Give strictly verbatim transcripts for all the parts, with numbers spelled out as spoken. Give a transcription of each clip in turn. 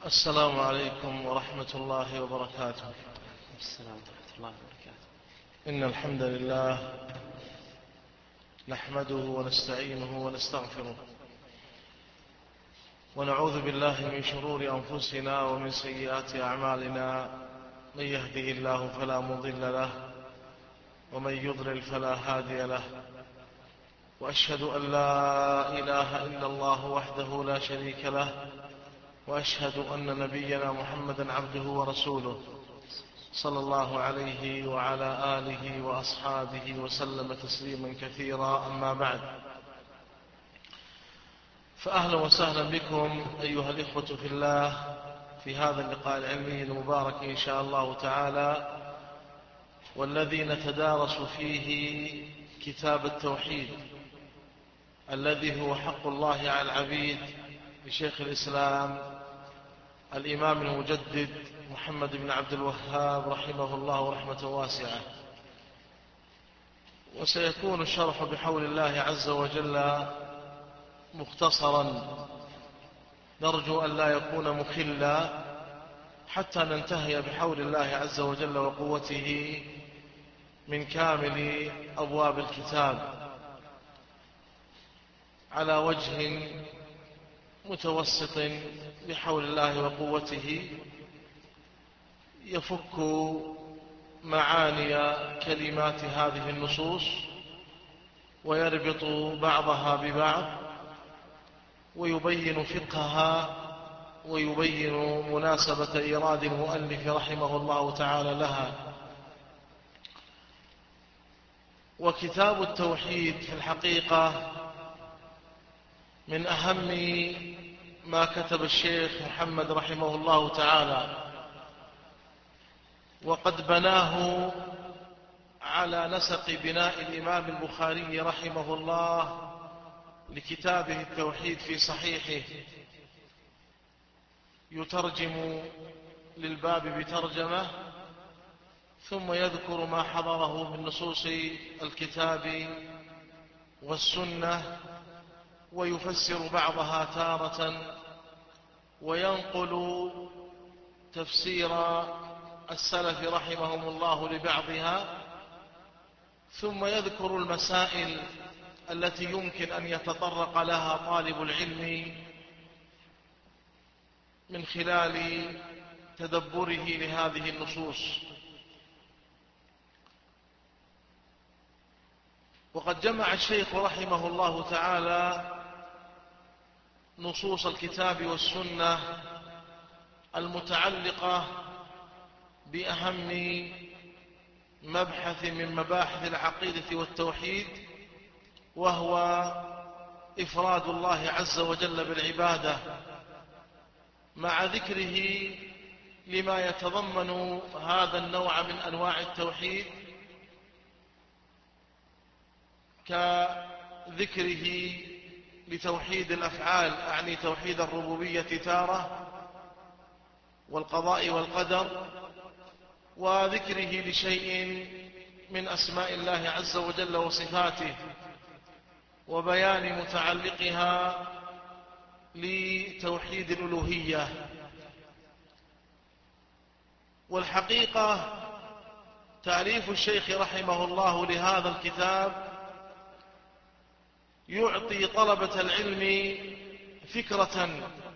السلام عليكم ورحمة الله وبركاته. السلام ورحمة الله وبركاته. إن الحمد لله نحمده ونستعينه ونستغفره، ونعوذ بالله من شرور أنفسنا ومن سيئات أعمالنا. من يهده الله فلا مضل له، ومن يضلل فلا هادي له. وأشهد أن لا إله إلا الله وحده لا شريك له، وأشهد أن نبينا محمدا عبده ورسوله صلى الله عليه وعلى آله وأصحابه وسلم تسليما كثيرا. أما بعد، فأهلا وسهلا بكم أيها الإخوة في الله في هذا اللقاء العلمي المبارك إن شاء الله تعالى، والذي نتدارس فيه كتاب التوحيد الذي هو حق الله على العبيد لشيخ الإسلام الإمام المجدد محمد بن عبد الوهاب رحمه الله رحمة واسعة. وسيكون الشرح بحول الله عز وجل مختصرا، نرجو أن لا يكون مخلا، حتى ننتهي بحول الله عز وجل وقوته من كامل أبواب الكتاب على وجه متوسط بحول الله وقوته، يفك معاني كلمات هذه النصوص ويربط بعضها ببعض، ويبين فقهها ويبين مناسبة إيراد المؤلف رحمه الله تعالى لها. وكتاب التوحيد في الحقيقة من أهم ما كتب الشيخ محمد رحمه الله تعالى، وقد بناه على نسق بناء الإمام البخاري رحمه الله لكتابه التوحيد في صحيحه، يترجم للباب بترجمة، ثم يذكر ما حضره من نصوص الكتاب والسنة، ويفسر بعضها تارة، وينقل تفسير السلف رحمهم الله لبعضها، ثم يذكر المسائل التي يمكن أن يتطرق لها طالب العلم من خلال تدبره لهذه النصوص. وقد جمع الشيخ رحمه الله تعالى نصوص الكتاب والسنة المتعلقة بأهم مبحث من مباحث العقيدة والتوحيد، وهو إفراد الله عز وجل بالعبادة، مع ذكره لما يتضمن هذا النوع من أنواع التوحيد، كذكره لتوحيد الأفعال، أعني توحيد الربوبية تارة، والقضاء والقدر، وذكره لشيء من أسماء الله عز وجل وصفاته، وبيان متعلقها لتوحيد الألوهية. والحقيقة تأليف الشيخ رحمه الله لهذا الكتاب يعطي طلبة العلم فكرة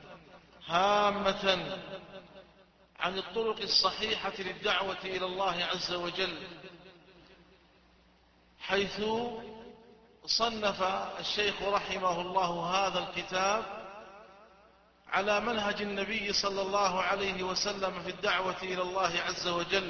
هامة عن الطرق الصحيحة للدعوة إلى الله عز وجل، حيث صنف الشيخ رحمه الله هذا الكتاب على منهج النبي صلى الله عليه وسلم في الدعوة إلى الله عز وجل.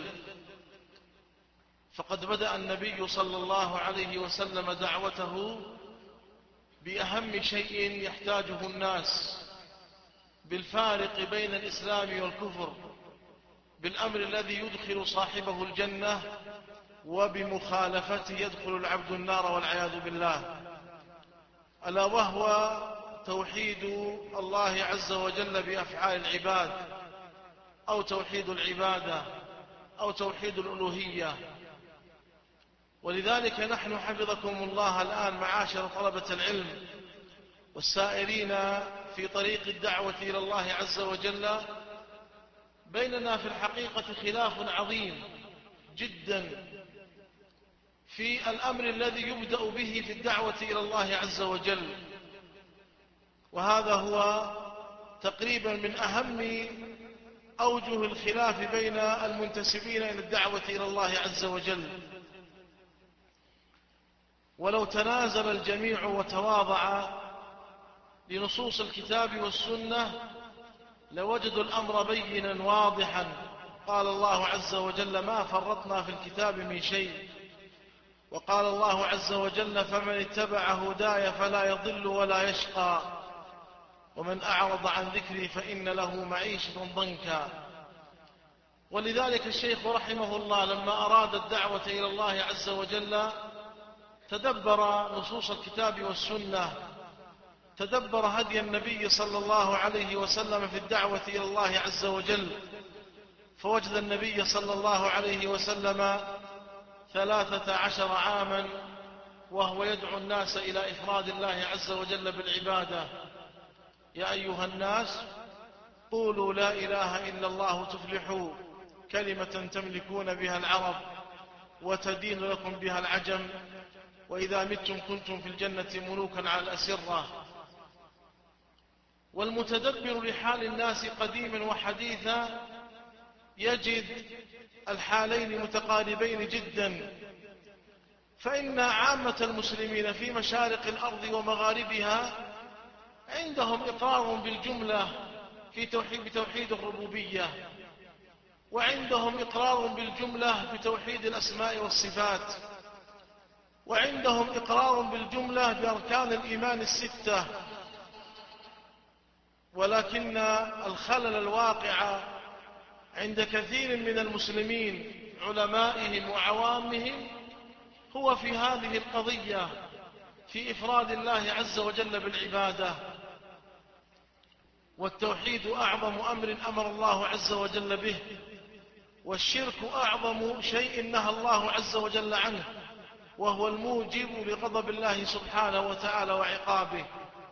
فقد بدأ النبي صلى الله عليه وسلم دعوته بأهم شيء يحتاجه الناس، بالفارق بين الإسلام والكفر، بالأمر الذي يدخل صاحبه الجنة، وبمخالفته يدخل العبد النار والعياذ بالله، ألا وهو توحيد الله عز وجل بأفعال العباد، أو توحيد العبادة، أو توحيد الألوهية. ولذلك نحن حفظكم الله الآن معاشر طلبة العلم والسائرين في طريق الدعوة إلى الله عز وجل، بيننا في الحقيقة خلاف عظيم جدا في الأمر الذي يبدأ به في الدعوة إلى الله عز وجل، وهذا هو تقريبا من أهم أوجه الخلاف بين المنتسبين إلى الدعوة إلى الله عز وجل. ولو تنازل الجميع وتواضع لنصوص الكتاب والسنة لوجدوا الأمر بينا واضحا. قال الله عز وجل: ما فرطنا في الكتاب من شيء. وقال الله عز وجل: فمن اتبع هداي فلا يضل ولا يشقى، ومن أعرض عن ذكري فإن له معيشة ضنكا. ولذلك الشيخ رحمه الله لما أراد الدعوة إلى الله عز وجل تدبر نصوص الكتاب والسنة، تدبر هدي النبي صلى الله عليه وسلم في الدعوة إلى الله عز وجل، فوجد النبي صلى الله عليه وسلم ثلاثة عشر عاما وهو يدعو الناس إلى إفراد الله عز وجل بالعبادة. يا أيها الناس قولوا لا إله إلا الله تفلحوا، كلمة تملكون بها العرب وتدين لكم بها العجم، وإذا متم كنتم في الجنة ملوكا على الأسرة. والمتدبر لحال الناس قديما وحديثا يجد الحالين متقاربين جدا، فإن عامة المسلمين في مشارق الأرض ومغاربها عندهم إقرار بالجملة في توحيد بتوحيد الربوبية، وعندهم إقرار بالجملة بتوحيد الأسماء والصفات، وعندهم إقرار بالجملة بأركان الإيمان الستة. ولكن الخلل الواقع عند كثير من المسلمين علمائهم وعوامهم هو في هذه القضية، في إفراد الله عز وجل بالعبادة. والتوحيد أعظم أمر أمر الله عز وجل به، والشرك أعظم شيء نهى الله عز وجل عنه، وهو الموجب لغضب الله سبحانه وتعالى وعقابه.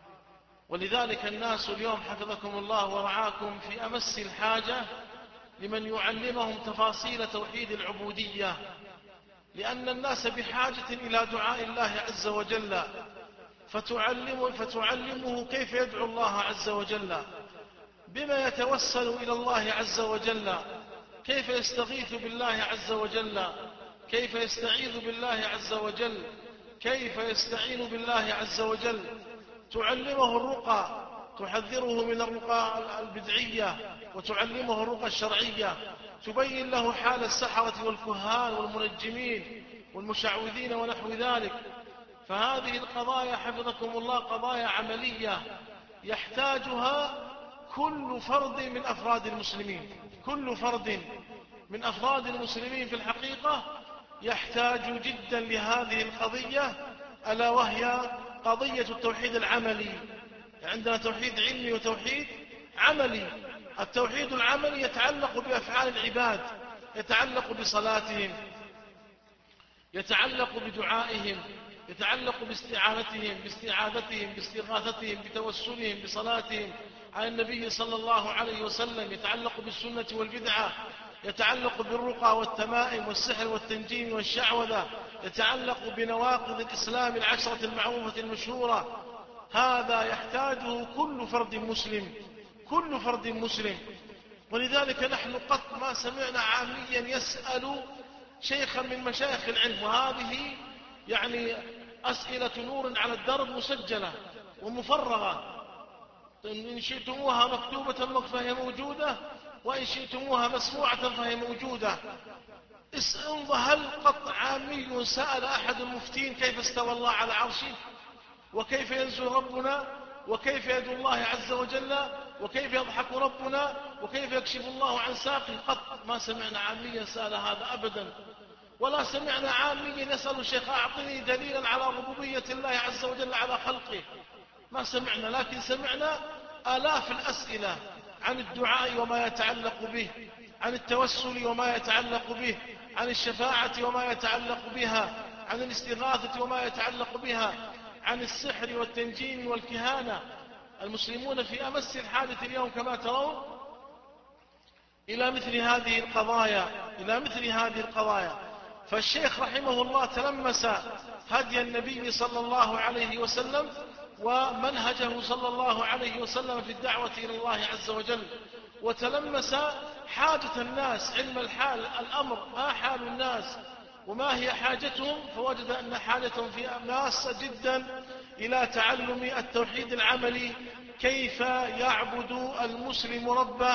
ولذلك الناس اليوم حفظكم الله ورعاكم في أمس الحاجة لمن يعلمهم تفاصيل توحيد العبودية، لأن الناس بحاجة إلى دعاء الله عز وجل، فتعلمه, فتعلمه كيف يدعو الله عز وجل، بما يتوسل إلى الله عز وجل، كيف يستغيث بالله عز وجل، كيف يستعيذ بالله عز وجل، كيف يستعين بالله عز وجل. تعلمه الرقى، تحذره من الرقى البدعية، وتعلمه الرقى الشرعية، تبين له حال السحرة والكهان والمنجمين والمشعوذين ونحو ذلك. فهذه القضايا حفظكم الله قضايا عملية يحتاجها كل فرد من أفراد المسلمين. كل فرد من أفراد المسلمين في الحقيقة يحتاج جدا لهذه القضية، ألا وهي قضية التوحيد العملي. عندنا توحيد علمي وتوحيد عملي. التوحيد العملي يتعلق بأفعال العباد، يتعلق بصلاتهم، يتعلق بدعائهم، يتعلق باستعانتهم، باستعاذتهم، باستغاثتهم، بتوسلهم، بصلاتهم على النبي صلى الله عليه وسلم، يتعلق بالسنة والبدعة، يتعلق بالرقى والتمائم والسحر والتنجيم والشعوذة، يتعلق بنواقض الإسلام العشرة المعروفة المشهورة. هذا يحتاجه كل فرد مسلم، كل فرد مسلم. ولذلك نحن قط ما سمعنا عاميا يسأل شيخا من مشايخ العلم، وهذه يعني أسئلة نور على الدرب مسجلة ومفرغة، إن شئتموها مكتوبة فهي موجودة، وإن شئتموها مسموعة فهي موجودة. انظر، هل قط عامي سأل أحد المفتين كيف استوى الله على عرشه، وكيف ينزل ربنا، وكيف يدعو الله عز وجل، وكيف يضحك ربنا، وكيف يكشف الله عن ساقه؟ قط ما سمعنا عاميا سأل هذا أبدا. ولا سمعنا عاميا يسأل الشيخ أعطني دليلا على ربوبية الله عز وجل على خلقه، ما سمعنا. لكن سمعنا آلاف الأسئلة عن الدعاء وما يتعلق به، عن التوسل وما يتعلق به، عن الشفاعة وما يتعلق بها، عن الاستغاثة وما يتعلق بها، عن السحر والتنجيم والكهانة. المسلمون في أمس الحاجة اليوم كما ترون إلى مثل هذه القضايا إلى مثل هذه القضايا. فالشيخ رحمه الله تلمس هدي النبي صلى الله عليه وسلم ومنهجه صلى الله عليه وسلم في الدعوة إلى الله عز وجل، وتلمس حاجة الناس، علم الحال الأمر، ما حال الناس وما هي حاجتهم، فوجد أن حاجتهم في ماسة جدا إلى تعلم التوحيد العملي، كيف يعبد المسلم ربه،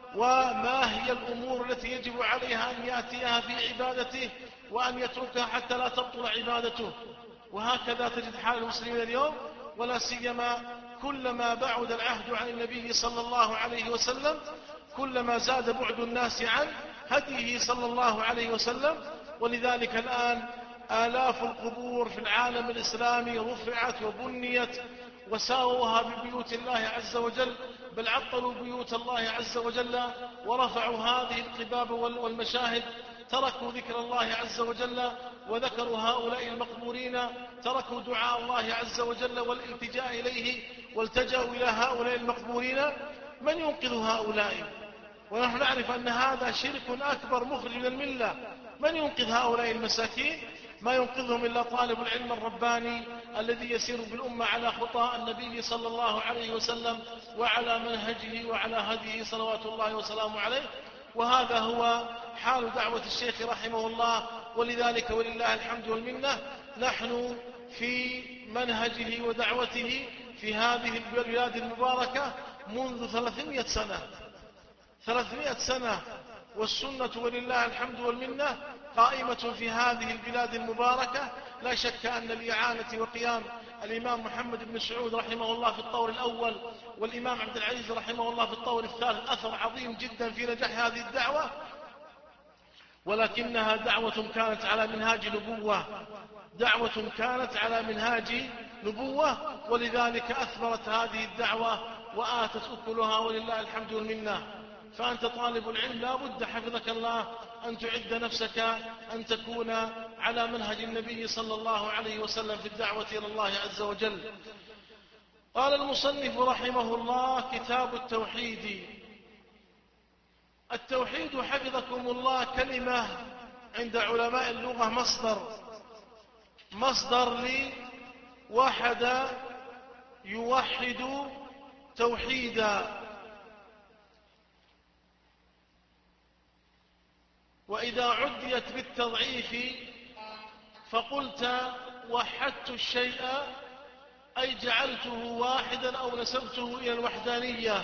وما هي الأمور التي يجب عليها أن يأتيها في عبادته وأن يتركها حتى لا تبطل عبادته. وهكذا تجد حال المسلمين اليوم، ولا سيما كلما بعد العهد عن النبي صلى الله عليه وسلم كلما زاد بعد الناس عن هديه صلى الله عليه وسلم. ولذلك الآن آلاف القبور في العالم الإسلامي رفعت وبنيت وساووها ببيوت الله عز وجل، بل عطلوا بيوت الله عز وجل ورفعوا هذه القباب والمشاهد، تركوا ذكر الله عز وجل وذكروا هؤلاء المقبورين، تركوا دعاء الله عز وجل والالتجاء إليه والتجأوا إلى هؤلاء المقبورين. من ينقذ هؤلاء؟ ونحن نعرف أن هذا شرك أكبر مخرج من الملة. من ينقذ هؤلاء المساكين؟ ما ينقذهم إلا طالب العلم الرباني الذي يسير بالأمة على خطى النبي صلى الله عليه وسلم وعلى منهجه وعلى هديه صلوات الله وسلامه عليه. وهذا هو حال دعوة الشيخ رحمه الله. ولذلك ولله الحمد والمنة نحن في منهجه ودعوته في هذه البلاد المباركة منذ ثلاثمائة سنة ثلاثمائة سنة، والسنة ولله الحمد والمنة قائمة في هذه البلاد المباركة. لا شك أن لإعانة وقيام الإمام محمد بن سعود رحمه الله في الطور الأول والإمام عبد العزيز رحمه الله في الطور الثالث أثر عظيم جدا في نجاح هذه الدعوة، ولكنها دعوة كانت على منهاج نبوة دعوة كانت على منهاج نبوة ولذلك أثمرت هذه الدعوة وآتت أكلها ولله الحمد والمنة. فأنت طالب العلم لا بد حفظك الله أن تعد نفسك أن تكون على منهج النبي صلى الله عليه وسلم في الدعوة إلى الله عز وجل. قال المصنف رحمه الله: كتاب التوحيد. التوحيد حفظكم الله كلمة عند علماء اللغة مصدر مصدر لوحد يوحد توحيدا. وإذا عديت بالتضعيف فقلت وحدت الشيء أي جعلته واحدا أو نسبته إلى الوحدانية.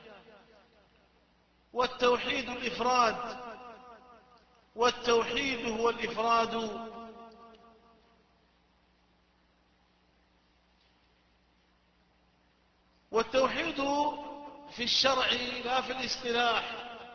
والتوحيد الإفراد والتوحيد هو الإفراد. والتوحيد في الشرع لا في الاصطلاح،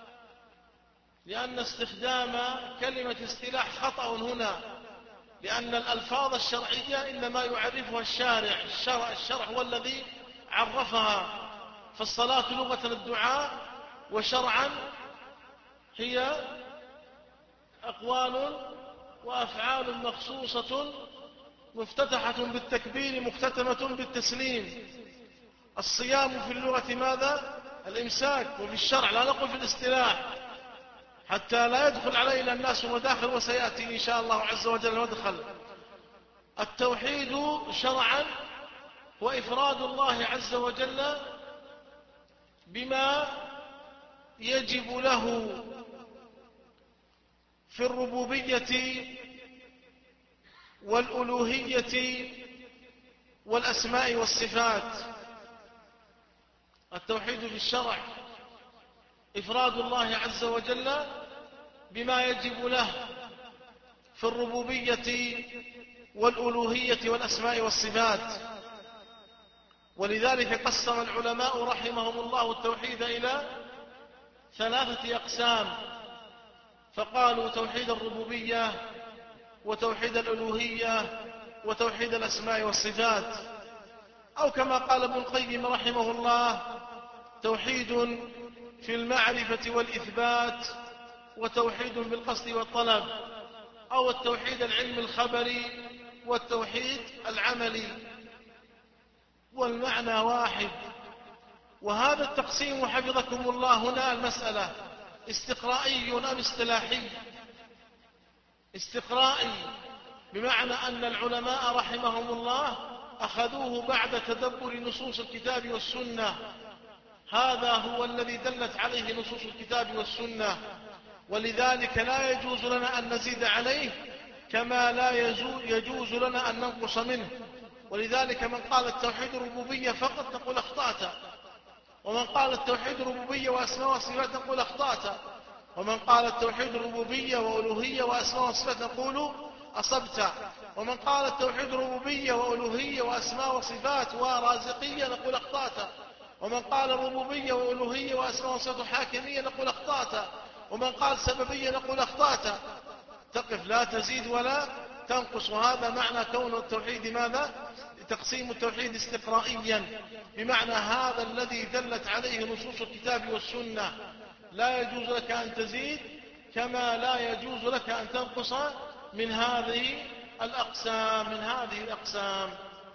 لأن استخدام كلمة اصطلاح خطأ هنا، لأن الألفاظ الشرعية إنما يعرفها الشارع الشرع, الشرع هو الذي عرفها. فالصلاة لغة الدعاء، وشرعا هي أقوال وأفعال مخصوصة مفتتحة بالتكبير مختتمة بالتسليم. الصيام في اللغة ماذا؟ الإمساك. وفي الشرع لا نقول في الاصطلاح حتى لا يدخل علينا الناس مداخل، وسيأتي إن شاء الله عز وجل مدخل. التوحيد شرعا وإفراد الله عز وجل بما يجب له في الربوبية والألوهية والأسماء والصفات. التوحيد في الشرع إفراد الله عز وجل بما يجب له في الربوبية والألوهية والأسماء والصفات. ولذلك قسم العلماء رحمهم الله التوحيد إلى ثلاثة أقسام، فقالوا توحيد الربوبية وتوحيد الألوهية وتوحيد الأسماء والصفات، أو كما قال ابن القيم رحمه الله: توحيد في المعرفة والإثبات وتوحيد بالقصد والطلب، أو التوحيد العلم الخبري والتوحيد العملي، والمعنى واحد. وهذا التقسيم حفظكم الله هنا المسألة استقرائي أم اصطلاحي؟ استقرائي، بمعنى أن العلماء رحمهم الله أخذوه بعد تدبر نصوص الكتاب والسنة، هذا هو الذي دلت عليه نصوص الكتاب والسنة، ولذلك لا يجوز لنا أن نزيد عليه كما لا يجوز لنا أن ننقص منه. ولذلك من قال التوحيد الربوبية فقط نقول أخطأت، ومن قال التوحيد الربوبية وأسماء وصفات نقول أخطأت، ومن قال التوحيد الربوبية وألوهية وأسماء وصفات نقول أصبت، ومن قال التوحيد الربوبية وألوهية وأسماء وصفات ورازقية نقول أخطأت، ومن قال الربوبية وألوهية وأسماء وصفات حاكمية نقول أخطأت، ومن قال سببية نقول أخطأت. تقف لا تزيد ولا تنقص. وهذا معنى كون التوحيد ماذا؟ تقسيم التوحيد استقرائيا، بمعنى هذا الذي دلت عليه نصوص الكتاب والسنة، لا يجوز لك أن تزيد كما لا يجوز لك أن تنقص من هذه الأقسام من هذه الأقسام.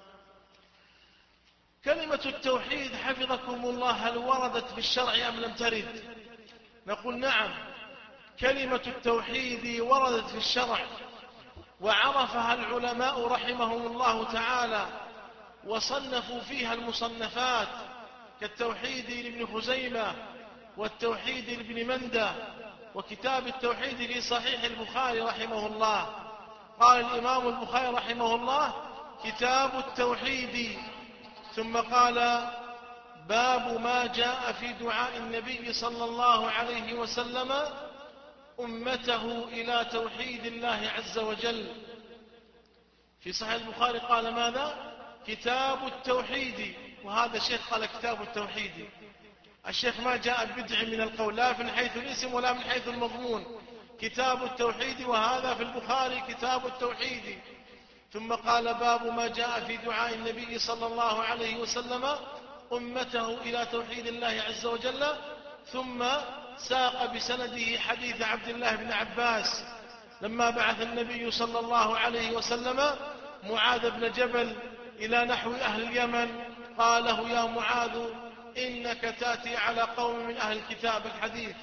كلمة التوحيد حفظكم الله هل وردت في الشرع أم لم ترد؟ نقول نعم، كلمة التوحيد وردت في الشرع وعرفها العلماء رحمهم الله تعالى وصنفوا فيها المصنفات، كالتوحيد لابن خزيمة والتوحيد لابن مندى وكتاب التوحيد في صحيح البخاري رحمه الله. قال الإمام البخاري رحمه الله كتاب التوحيد، ثم قال باب ما جاء في دعاء النبي صلى الله عليه وسلم أمته إلى توحيد الله عز وجل. في صحيح البخاري قال ماذا؟ كتاب التوحيد، وهذا الشيخ قال كتاب التوحيد. الشيخ ما جاء بدع من القول لا من حيث الاسم ولا من حيث المضمون، كتاب التوحيد، وهذا في البخاري كتاب التوحيد. ثم قال باب ما جاء في دعاء النبي صلى الله عليه وسلم أمته إلى توحيد الله عز وجل، ثم ساق بسنده حديث عبد الله بن عباس لما بعث النبي صلى الله عليه وسلم معاذ بن جبل إلى نحو أهل اليمن، قال له يا معاذ إنك تأتي على قوم من أهل الكتاب الحديث.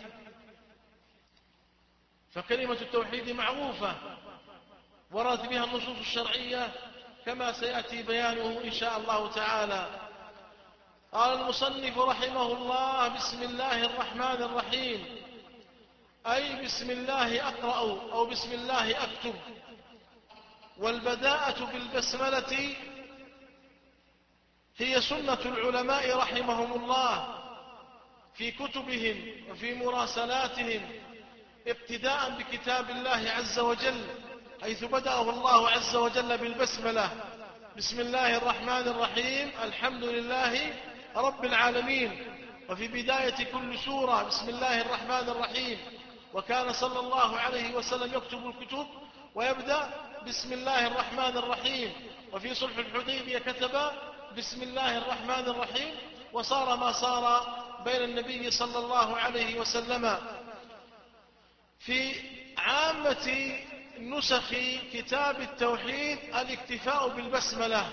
فكلمة التوحيد معروفة ورد بها النصوص الشرعية كما سيأتي بيانه إن شاء الله تعالى. قال المصنف رحمه الله بسم الله الرحمن الرحيم، أي بسم الله أقرأ أو بسم الله أكتب. والبداءة بالبسملة هي سنة العلماء رحمهم الله في كتبهم وفي مراسلاتهم ابتداء بكتاب الله عز وجل، حيث بدأه الله عز وجل بالبسملة بسم الله الرحمن الرحيم الحمد لله رب العالمين. وفي بداية كل سورة بسم الله الرحمن الرحيم. وكان صلى الله عليه وسلم يكتب الكتب ويبدأ بسم الله الرحمن الرحيم. وفي صلح الحديبية كتب بسم الله الرحمن الرحيم، وصار ما صار بين النبي صلى الله عليه وسلم. في عامة نسخ كتاب التوحيد الاكتفاء بالبسملة،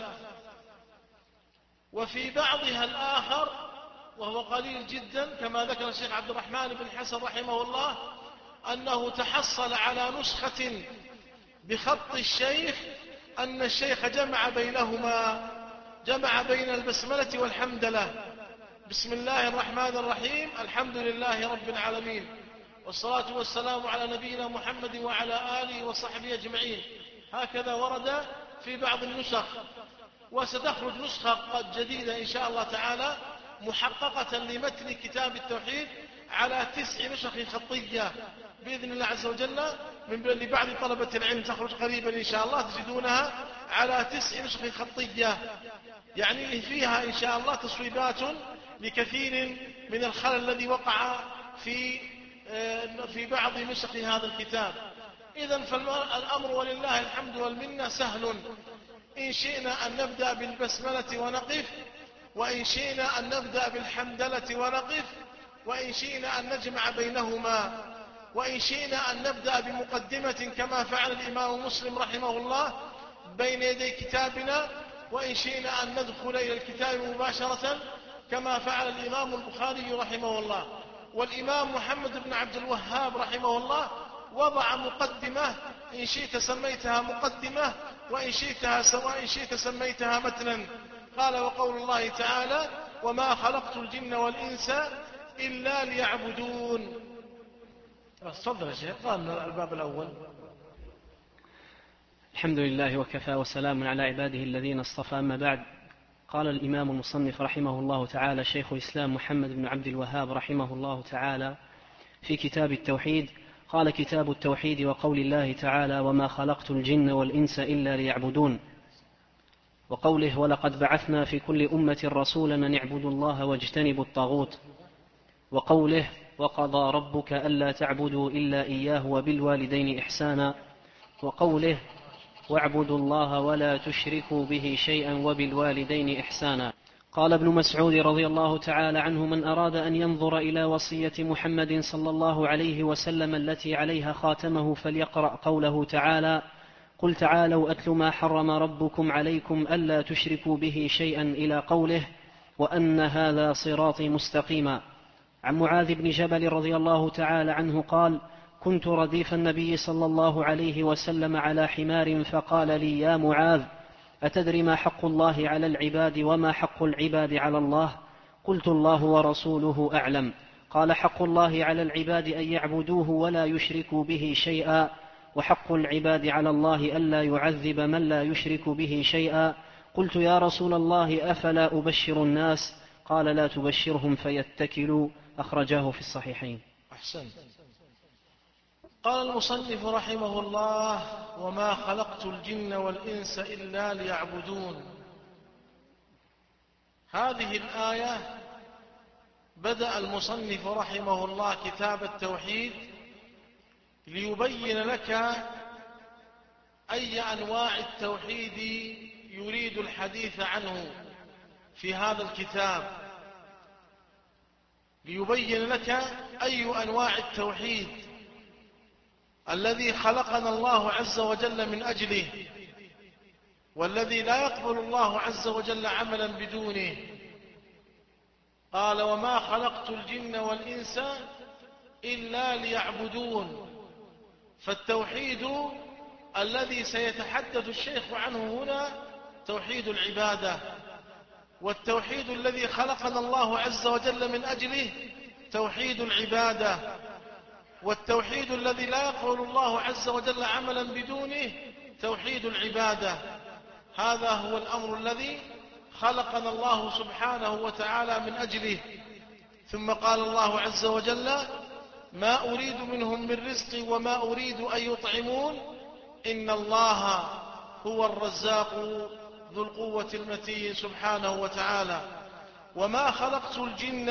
وفي بعضها الآخر وهو قليل جدا كما ذكر الشيخ عبد الرحمن بن حسن رحمه الله أنه تحصل على نسخة بخط الشيخ أن الشيخ جمع بينهما، جمع بين البسملة والحمدلة. بسم الله الرحمن الرحيم الحمد لله رب العالمين، والصلاة والسلام على نبينا محمد وعلى آله وصحبه أجمعين. هكذا ورد في بعض النسخ، وستخرج نسخة قد جديدة إن شاء الله تعالى محققة لمتن كتاب التوحيد على تسع نسخ خطية بإذن الله عز وجل من لبعض طلبة العلم، تخرج قريبا إن شاء الله تجدونها على تسع نسخ خطية، يعني فيها إن شاء الله تصويبات لكثير من الخلل الذي وقع في في بعض نسخ هذا الكتاب. إذن فالأمر ولله الحمد والمنة سهل، إن شئنا أن نبدأ بالبسملة ونقف، وإن شئنا أن نبدأ بالحمدلة ونقف، وإن شئنا أن نجمع بينهما، وإن شئنا أن نبدأ بمقدمة كما فعل الإمام مسلم رحمه الله بين يدي كتابنا، وإن شئنا أن ندخل إلى الكتاب مباشرة كما فعل الإمام البخاري رحمه الله. والإمام محمد بن عبد الوهاب رحمه الله وضع مقدمة، إن شئت سميتها مقدمة وإن شئتها سواء شئت سميتها متنا. قال: وقول الله تعالى: وما خلقت الجن والإنس إلا ليعبدون. تفضل يا شيخ، قال الباب الأول. الحمد لله وكفى وسلام على عباده الذين اصطفى، أما بعد. قال الإمام المصنف رحمه الله تعالى شيخ الإسلام محمد بن عبد الوهاب رحمه الله تعالى في كتاب التوحيد: قال: كتاب التوحيد وقول الله تعالى: وما خلقت الجن والإنس إلا ليعبدون. وقوله: ولقد بعثنا في كل أمة رسولا أن اعبدوا الله واجتنبوا الطاغوت. وقوله: وقضى ربك ألا تعبدوا إلا إياه وبالوالدين إحسانا. وقوله: واعبدوا الله ولا تشركوا به شيئا وبالوالدين إحسانا. قال ابن مسعود رضي الله تعالى عنه: من أراد أن ينظر إلى وصية محمد صلى الله عليه وسلم التي عليها خاتمه فليقرأ قوله تعالى: قل تعالوا أتل ما حرم ربكم عليكم ألا تشركوا به شيئا إلى قوله: وأن هذا صراطي مستقيما. عن معاذ بن جبل رضي الله تعالى عنه قال: كنت رديف النبي صلى الله عليه وسلم على حمار فقال لي: يا معاذ، أتدري ما حق الله على العباد وما حق العباد على الله؟ قلت: الله ورسوله أعلم. قال: حق الله على العباد أن يعبدوه ولا يشركوا به شيئا، وحق العباد على الله ألا يعذب من لا يشرك به شيئا. قلت: يا رسول الله، أفلا أبشر الناس؟ قال: لا تبشرهم فيتكلوا. أخرجاه في الصحيحين. أحسن. قال المصنف رحمه الله: وما خلقت الجن والإنس إلا ليعبدون. هذه الآية بدأ المصنف رحمه الله كتاب التوحيد ليبين لك أي أنواع التوحيد يريد الحديث عنه في هذا الكتاب، ليبين لك أي أنواع التوحيد الذي خلقنا الله عز وجل من أجله، والذي لا يقبل الله عز وجل عملا بدونه. قال: وما خلقت الجن والإنس إلا ليعبدون. فالتوحيد الذي سيتحدث الشيخ عنه هنا توحيد العبادة، والتوحيد الذي خلقنا الله عز وجل من أجله توحيد العبادة، والتوحيد الذي لا يقبل الله عز وجل عملا بدونه توحيد العبادة. هذا هو الأمر الذي خلقنا الله سبحانه وتعالى من أجله. ثم قال الله عز وجل: ما أريد منهم من رزق وما أريد أن يطعمون إن الله هو الرزاق ذو القوة المتين سبحانه وتعالى. وما خلقت الجن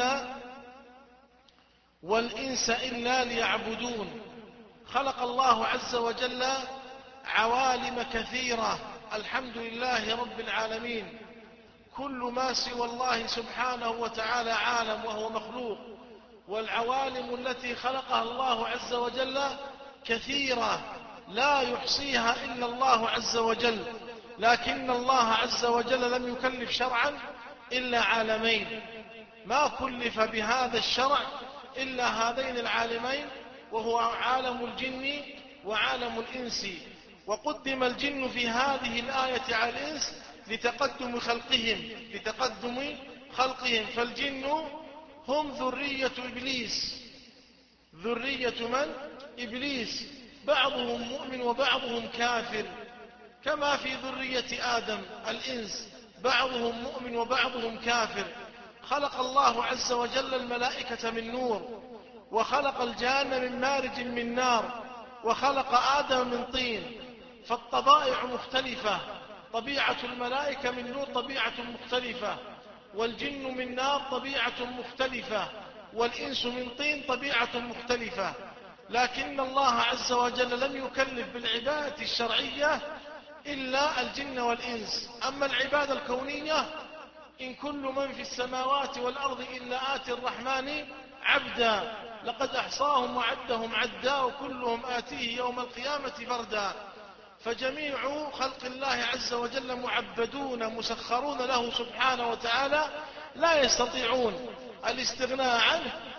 والإنس إلا ليعبدون. خلق الله عز وجل عوالم كثيرة، الحمد لله رب العالمين. كل ما سوى الله سبحانه وتعالى عالم وهو مخلوق، والعوالم التي خلقها الله عز وجل كثيرة لا يحصيها إلا الله عز وجل، لكن الله عز وجل لم يكلف شرعا إلا عالمين، ما كلف بهذا الشرع إلا هذين العالمين، وهو عالم الجن وعالم الإنس. وقدم الجن في هذه الآية على الإنس لتقدم خلقهم لتقدم خلقهم فالجن هم ذرية إبليس. ذرية من؟ إبليس. بعضهم مؤمن وبعضهم كافر، كما في ذرية آدم الإنس بعضهم مؤمن وبعضهم كافر. خلق الله عز وجل الملائكة من نور، وخلق الجان من مارج من نار، وخلق آدم من طين. فالطبائع مختلفة، طبيعة الملائكة من نور طبيعة مختلفة، والجن من نار طبيعة مختلفة، والإنس من طين طبيعة مختلفة. لكن الله عز وجل لم يكلف بالعبادة الشرعية إلا الجن والإنس. أما العبادة الكونية إن كل من في السماوات والأرض إلا آتي الرحمن عبدا، لقد أحصاهم وعدهم عدا، وكلهم آتيه يوم القيامة فردا. فجميع خلق الله عز وجل معبدون مسخرون له سبحانه وتعالى، لا يستطيعون الاستغناء عنه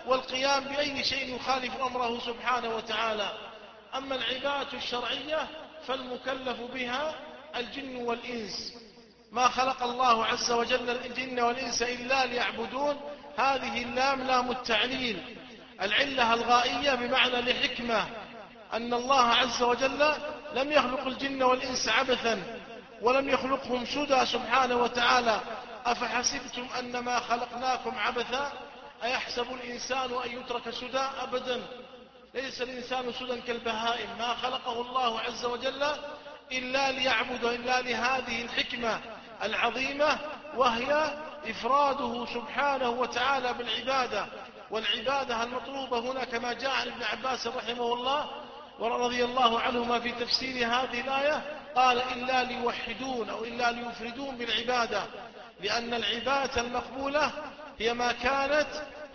والقيام بأي شيء يخالف أمره سبحانه وتعالى. أما العبادة الشرعية فالمكلف بها الجن والإنس. ما خلق الله عز وجل الجن والإنس إلا ليعبدون، هذه اللام لام التعليل، العلة الغائية بمعنى لحكمة، أن الله عز وجل لم يخلق الجن والإنس عبثا، ولم يخلقهم سدى سبحانه وتعالى. أفحسبتم أنما خلقناكم عبثا أيحسب الإنسان أن يترك سدى؟ أبدا، ليس الإنسان سدى كالبهائم. ما خلقه الله عز وجل إلا ليعبد، إلا لهذه الحكمة العظيمة، وهي إفراده سبحانه وتعالى بالعبادة. والعبادة المطلوبة هنا كما جاء عن ابن عباس رحمه الله ورضي الله عنهما في تفسير هذه الآية، قال إلا ليوحدون أو إلا ليفردون بالعبادة، لأن العبادة المقبولة هي ما كانت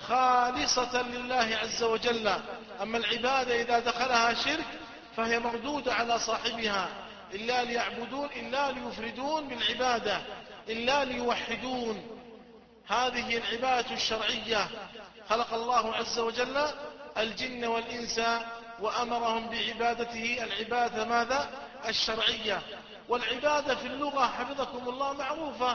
خالصة لله عز وجل. أما العبادة إذا دخلها شرك فهي مردودة على صاحبها. إلا ليعبدون، إلا ليفردون بالعبادة، إلا ليوحدون. هذه العبادة الشرعية. خلق الله عز وجل الجن والإنس وأمرهم بعبادته، العبادة ماذا؟ الشرعية. والعبادة في اللغة حفظكم الله معروفة،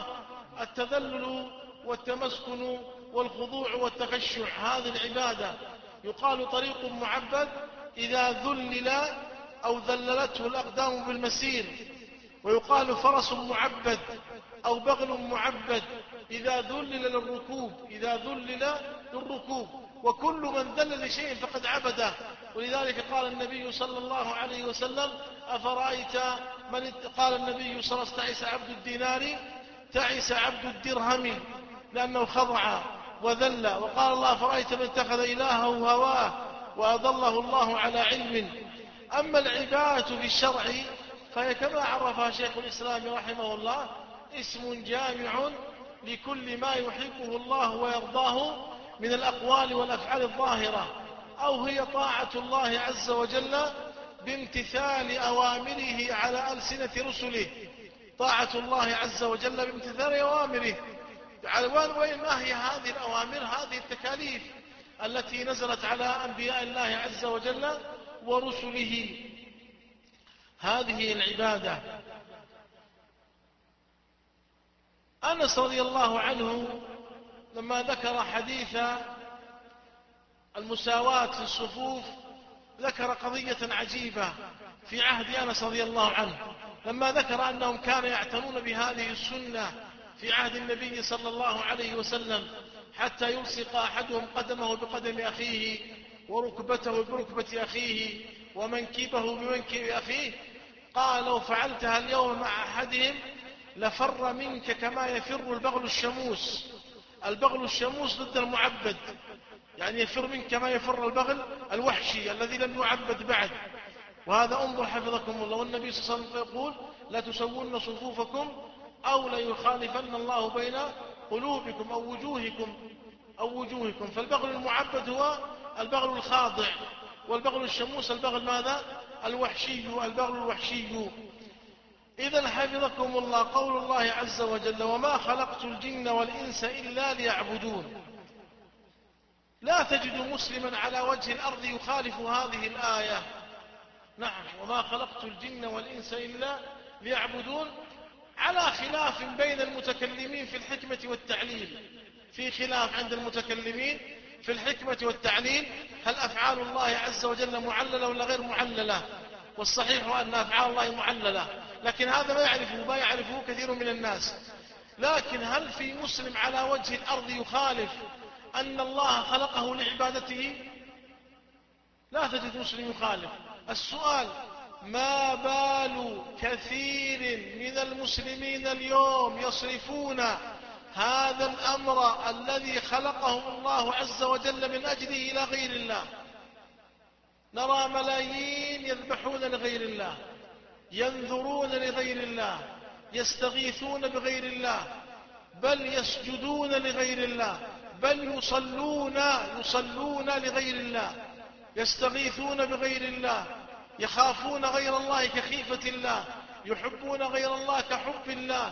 التذلل والتمسكن والخضوع والتخشع، هذه العبادة. يقال طريق معبد إذا ذلل أو ذللته الأقدام بالمسير، ويقال فرس معبد أو بغل معبد إذا ذلل للركوب، إذا ذلل للركوب. وكل من ذلل شيء فقد عبده. ولذلك قال النبي صلى الله عليه وسلم أفرأيت من قال النبي صلى الله عليه وسلم تعس عبد الدينار تعس عبد الدرهم، لأنه خضع وذل. وقال الله أفرأيت من اتخذ إلهه هواه وأضله الله على علم. أما العبادة في الشرع فهي كما عرفها شيخ الإسلام رحمه الله اسم جامع لكل ما يحبه الله ويرضاه من الأقوال والأفعال الظاهرة، أو هي طاعة الله عز وجل بامتثال أوامره على ألسنة رسله. طاعة الله عز وجل بامتثال أوامره. وين ما هي هذه الأوامر؟ هذه التكاليف التي نزلت على أنبياء الله عز وجل ورسله، هذه العبادة. أنس رضي الله عنه لما ذكر حديث المساواة في الصفوف ذكر قضية عجيبة في عهد أنس رضي الله عنه، لما ذكر أنهم كانوا يعتنون بهذه السنة في عهد النبي صلى الله عليه وسلم، حتى يلصق أحدهم قدمه بقدم أخيه وركبته بركبة أخيه ومنكبه بمنكب أخيه. قال لو فعلتها اليوم مع أحدهم لفر منك كما يفر البغل الشموس. البغل الشموس ضد المعبد، يعني يفر منك كما يفر البغل الوحشي الذي لم يعبد بعد. وهذا انظر حفظكم الله، والنبي صلى الله عليه وسلم يقول لا تسوون صفوفكم أو ليخالفن الله بين قلوبكم أو وجوهكم أو وجوهكم. فالبغل المعبد هو البغل الخاضع، والبغل الشموس البغل ماذا؟ الوحشي، البغل الوحشي. إذا حفظكم الله قول الله عز وجل وما خلقت الجن والإنس إلا ليعبدون. لا تجد مسلما على وجه الأرض يخالف هذه الآية. نعم، وما خلقت الجن والإنس إلا ليعبدون، على خلاف بين المتكلمين في الحكمة والتعليل. في خلاف عند المتكلمين في الحكمة والتعليل، هل أفعال الله عز وجل معللة ولا غير معللة؟ والصحيح أن أفعال الله معللة، لكن هذا ما يعرفه ما يعرفه كثير من الناس. لكن هل في مسلم على وجه الأرض يخالف أن الله خلقه لعبادته؟ لا تجد مسلم يخالف. السؤال ما بال كثير من المسلمين اليوم يصرفون هذا الأمر الذي خلقهم الله عز وجل من أجله إلى غير الله؟ نرى ملايين يذبحون لغير الله، ينذرون لغير الله، يستغيثون بغير الله، بل يسجدون لغير الله، بل يصلون يصلون لغير الله، يستغيثون بغير الله، يخافون غير الله كخيفة الله، يحبون غير الله كحب الله،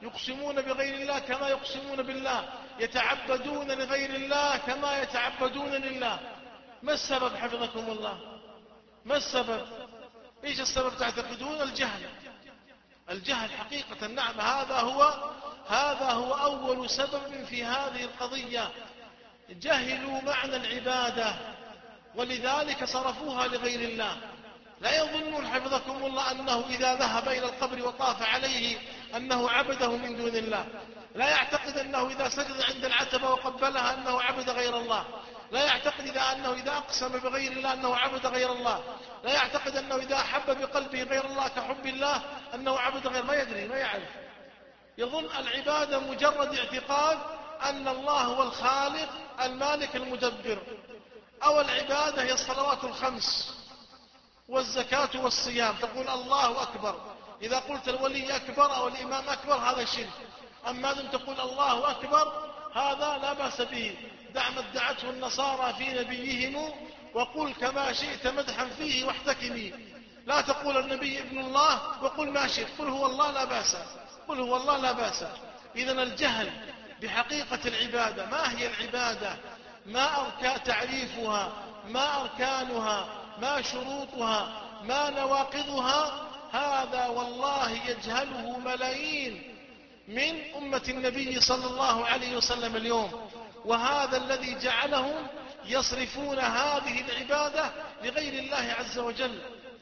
يقسمون بغير الله كما يقسمون بالله، يتعبدون لغير الله كما يتعبدون لله. ما السبب حفظكم الله؟ ما السبب؟ ايش السبب تعتقدون؟ الجهل. الجهل حقيقة، نعم، هذا هو هذا هو أول سبب في هذه القضية. جهلوا معنى العبادة ولذلك صرفوها لغير الله. لا يظنون حفظكم الله أنه إذا ذهب إلى القبر وطاف عليه أنه عبده من دون الله. لا يعتقد أنه إذا سجد عند العتبة وقبلها أنه عبد غير الله. لا يعتقد إذا أنه إذا أقسم بغير الله أنه عبد غير الله. لا يعتقد أنه إذا أحب بقلبه غير الله كحب الله أنه عبد غير. ما يدري، ما يعرف. يظن العبادة مجرد اعتقاد أن الله هو الخالق المالك المدبر. أو العبادة هي الصلوات الخمس والزكاة والصيام، تقول الله أكبر. إذا قلت الولي أكبر أو الإمام أكبر هذا شرك. أما دم تقول الله أكبر هذا لا بأس به. دع ما ادعته النصارى في نبيهم وقل كما شئت مدحا فيه واحتكمي. لا تقول النبي ابن الله وقل ما شئت، قل هو الله لا بأس، قل هو الله لا بأس. إذن الجهل بحقيقة العبادة، ما هي العبادة، ما أركان تعريفها، ما أركانها، ما شروطها، ما نواقضها، هذا والله يجهله ملايين من أمة النبي صلى الله عليه وسلم اليوم. وهذا الذي جعلهم يصرفون هذه العبادة لغير الله عز وجل.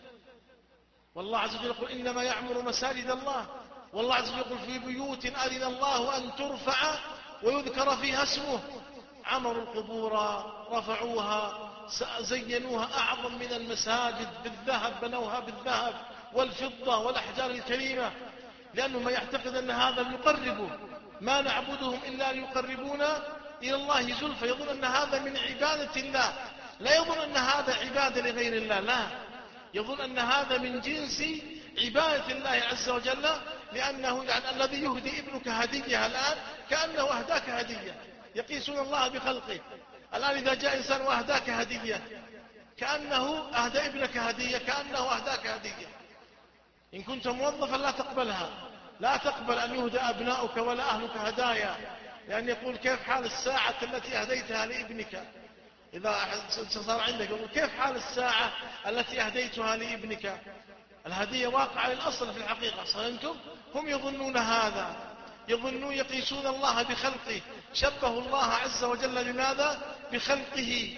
والله عز وجل يقول إنما يعمر مساجد الله. والله عز وجل يقول في بيوت أذن الله أن ترفع ويذكر فيها اسمه. عمروا القبور، رفعوها، زينوها أعظم من المساجد بالذهب، بنوها بالذهب والفضة والأحجار الكريمة، لأنه ما يعتقد أن هذا يقربه. ما نعبدهم إلا ليقربونا إلى الله زلفى. يظن أن هذا من عبادة الله، لا يظن أن هذا عبادة لغير الله، لا، يظن أن هذا من جنس عبادة الله عز وجل. لأنه يعني الذي يهدي ابنك هدية الآن كأنه أهداك هدية. يقيسون الله بخلقه. الآن إذا جاء إنسان وأهداك هدية كأنه أهدى ابنك هدية، كأنه أهداك هدية. إن كنت موظفا لا تقبلها، لا تقبل أن يهدى أبناؤك ولا أهلك هدايا، لأن يقول كيف حال الساعة التي أهديتها لابنك. إذا صار عندك يقول كيف حال الساعة التي أهديتها لابنك. الهدية واقعة للأصل في الحقيقة. صننتم؟ هم يظنون هذا، يظنون يقيسون الله بخلقه. شبهوا الله عز وجل لماذا؟ بخلقه.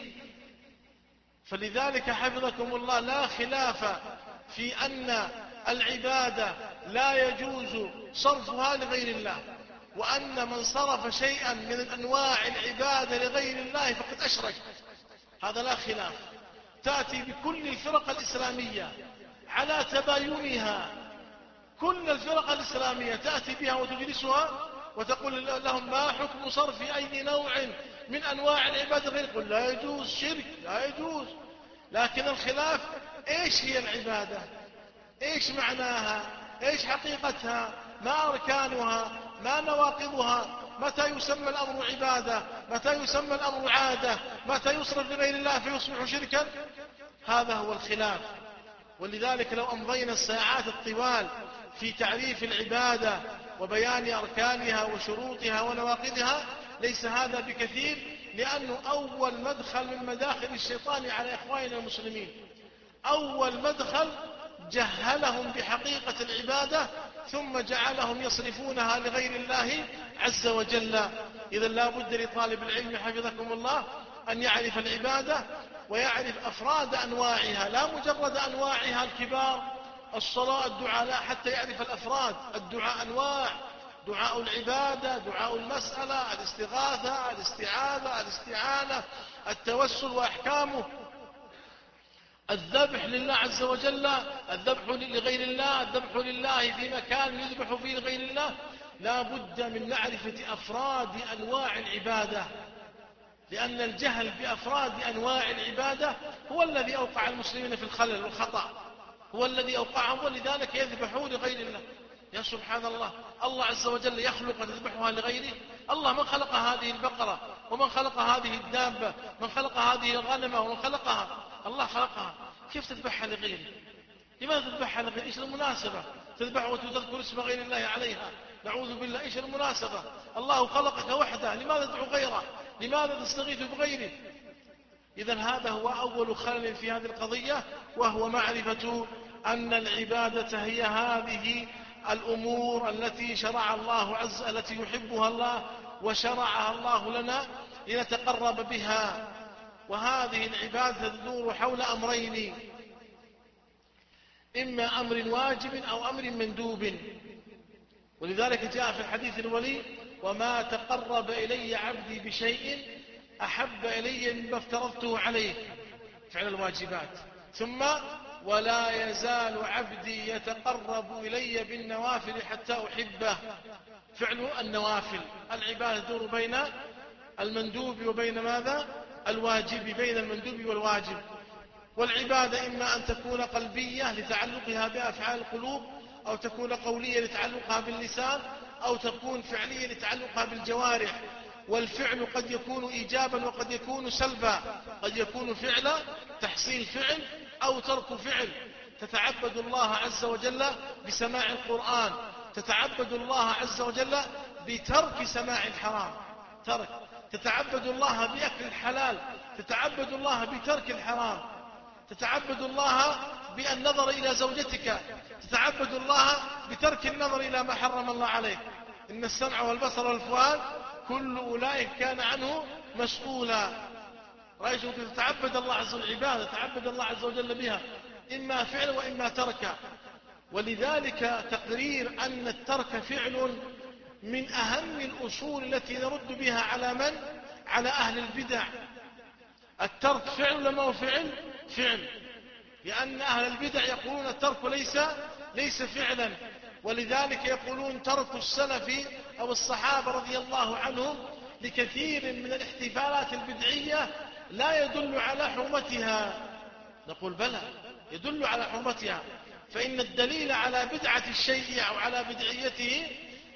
فلذلك حفظكم الله لا خلاف في أن العبادة لا يجوز صرفها لغير الله، وأن من صرف شيئا من أنواع العبادة لغير الله فقد أشرك. هذا لا خلاف. تأتي بكل الفرق الإسلامية على تباينها، كل الفرق الإسلامية تأتي بها وتجلسها وتقول لهم ما حكم صرف أي نوع من أنواع العبادة غير. قل لا يجوز، شرك، لا يجوز. لكن الخلاف إيش هي العبادة، إيش معناها، إيش حقيقتها، ما أركانها، ما نواقضها، متى يسمى الأمر عبادة، متى يسمى الأمر عادة، متى يصرف لغير الله فيصبح شركا. هذا هو الخلاف. ولذلك لو أمضينا الساعات الطوال في تعريف العبادة وبيان أركانها وشروطها ونواقضها ليس هذا بكثير، لأنه أول مدخل من مداخل الشيطان على إخواننا المسلمين. أول مدخل جهلهم بحقيقة العبادة ثم جعلهم يصرفونها لغير الله عز وجل. إذا لا بد لطالب العلم حفظكم الله أن يعرف العبادة ويعرف أفراد أنواعها، لا مجرد أنواعها الكبار، الصلاة، الدعاء، لا، حتى يعرف الأفراد. الدعاء أنواع: دعاء العبادة، دعاء المسألة، الاستغاثة، الاستعاذة، الاستعانة، التوسل وأحكامه، الذبح لله عز وجل، الذبح لغير الله، الذبح لله في مكان يذبح فيه لغير الله. لا بد من معرفة أفراد أنواع العبادة، لأن الجهل بأفراد أنواع العبادة هو الذي أوقع المسلمين في الخلل والخطأ، هو الذي أوقعهم، ولذلك يذبحون لغير الله. يا سبحان الله، الله عز وجل يخلق ويذبحها لغيره. الله من خلق هذه البقرة، ومن خلق هذه الدابة، من خلق هذه الغنمة، ومن خلقها، الله خلقها، كيف تذبحها لغيره؟ لماذا تذبحها لغيره؟ إيش المناسبة تذبحها وتذكر اسم غير الله عليها؟ نعوذ بالله، إيش المناسبة؟ الله خلقك وحده، لماذا تدعو غيره؟ لماذا تستغيث بغيره؟ إذن هذا هو أول خلل في هذه القضية، وهو معرفة أن العبادة هي هذه الأمور التي شرع الله عز التي يحبها الله وشرعها الله لنا لنتقرب بها. وهذه العبادة تدور حول أمرين، إما أمر واجب أو أمر مندوب. ولذلك جاء في الحديث الولي: وما تقرب إلي عبدي بشيء أحب إلي مما افترضته عليه، فعل الواجبات. ثم: ولا يزال عبدي يتقرب إلي بالنوافل حتى أحبه، فعل النوافل. العبادة تدور بين المندوب وبين ماذا؟ الواجب، بين المندوب والواجب. والعبادة إما أن تكون قلبية لتعلقها بأفعال القلوب، أو تكون قولية لتعلقها باللسان، أو تكون فعلية لتعلقها بالجوارح. والفعل قد يكون إيجابا وقد يكون سلبا، قد يكون فعلا تحصيل فعل أو ترك فعل. تتعبد الله عز وجل بسماع القرآن، تتعبد الله عز وجل بترك سماع الحرام، ترك. تتعبد الله بأكل الحلال، تتعبد الله بترك الحرام. تتعبد الله بالنظر إلى زوجتك، تتعبد الله بترك النظر إلى ما حرم الله عليك. إن السمع والبصر والفؤاد كل أولئك كان عنه مسؤولا. رأيت تتعبد الله عز وجل، عبادة تتعبد الله عز وجل بها إما فعل وإما ترك. ولذلك تقرير أن الترك فعل من أهم الأصول التي نرد بها على من؟ على أهل البدع. الترك فعل لما هو فعل فعل، لأن أهل البدع يقولون الترك ليس ليس فعلا. ولذلك يقولون ترك السلف أو الصحابة رضي الله عنهم لكثير من الاحتفالات البدعية لا يدل على حرمتها. نقول بلى، يدل على حرمتها. فإن الدليل على بدعة الشيء أو على بدعيته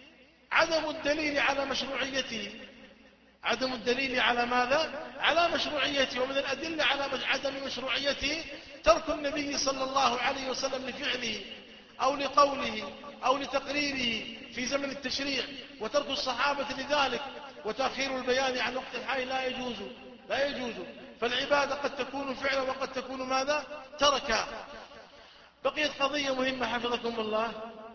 عدم الدليل على مشروعيته. عدم الدليل على ماذا؟ على مشروعيته. ومن الأدلة على عدم مشروعيته ترك النبي صلى الله عليه وسلم لفعله أو لقوله أو لتقريره في زمن التشريع، وترك الصحابة لذلك، وتأخير البيان عن وقت الحال لا يجوز لا يجوز. فالعبادة قد تكون فعلا وقد تكون ماذا؟ تركا. بقيت قضية مهمة حفظكم الله،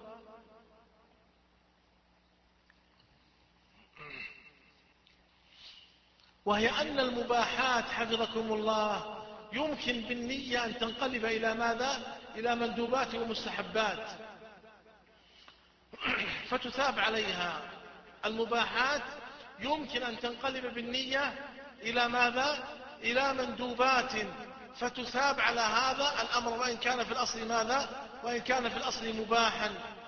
وهي أن المباحات حفظكم الله يمكن بالنية أن تنقلب إلى ماذا؟ إلى مندوبات ومستحبات فتثاب عليها. المباحات يمكن أن تنقلب بالنية إلى ماذا؟ إلى مندوبات فتثاب على هذا الأمر، وإن كان في الأصل ماذا؟ وإن كان في الأصل مباحا.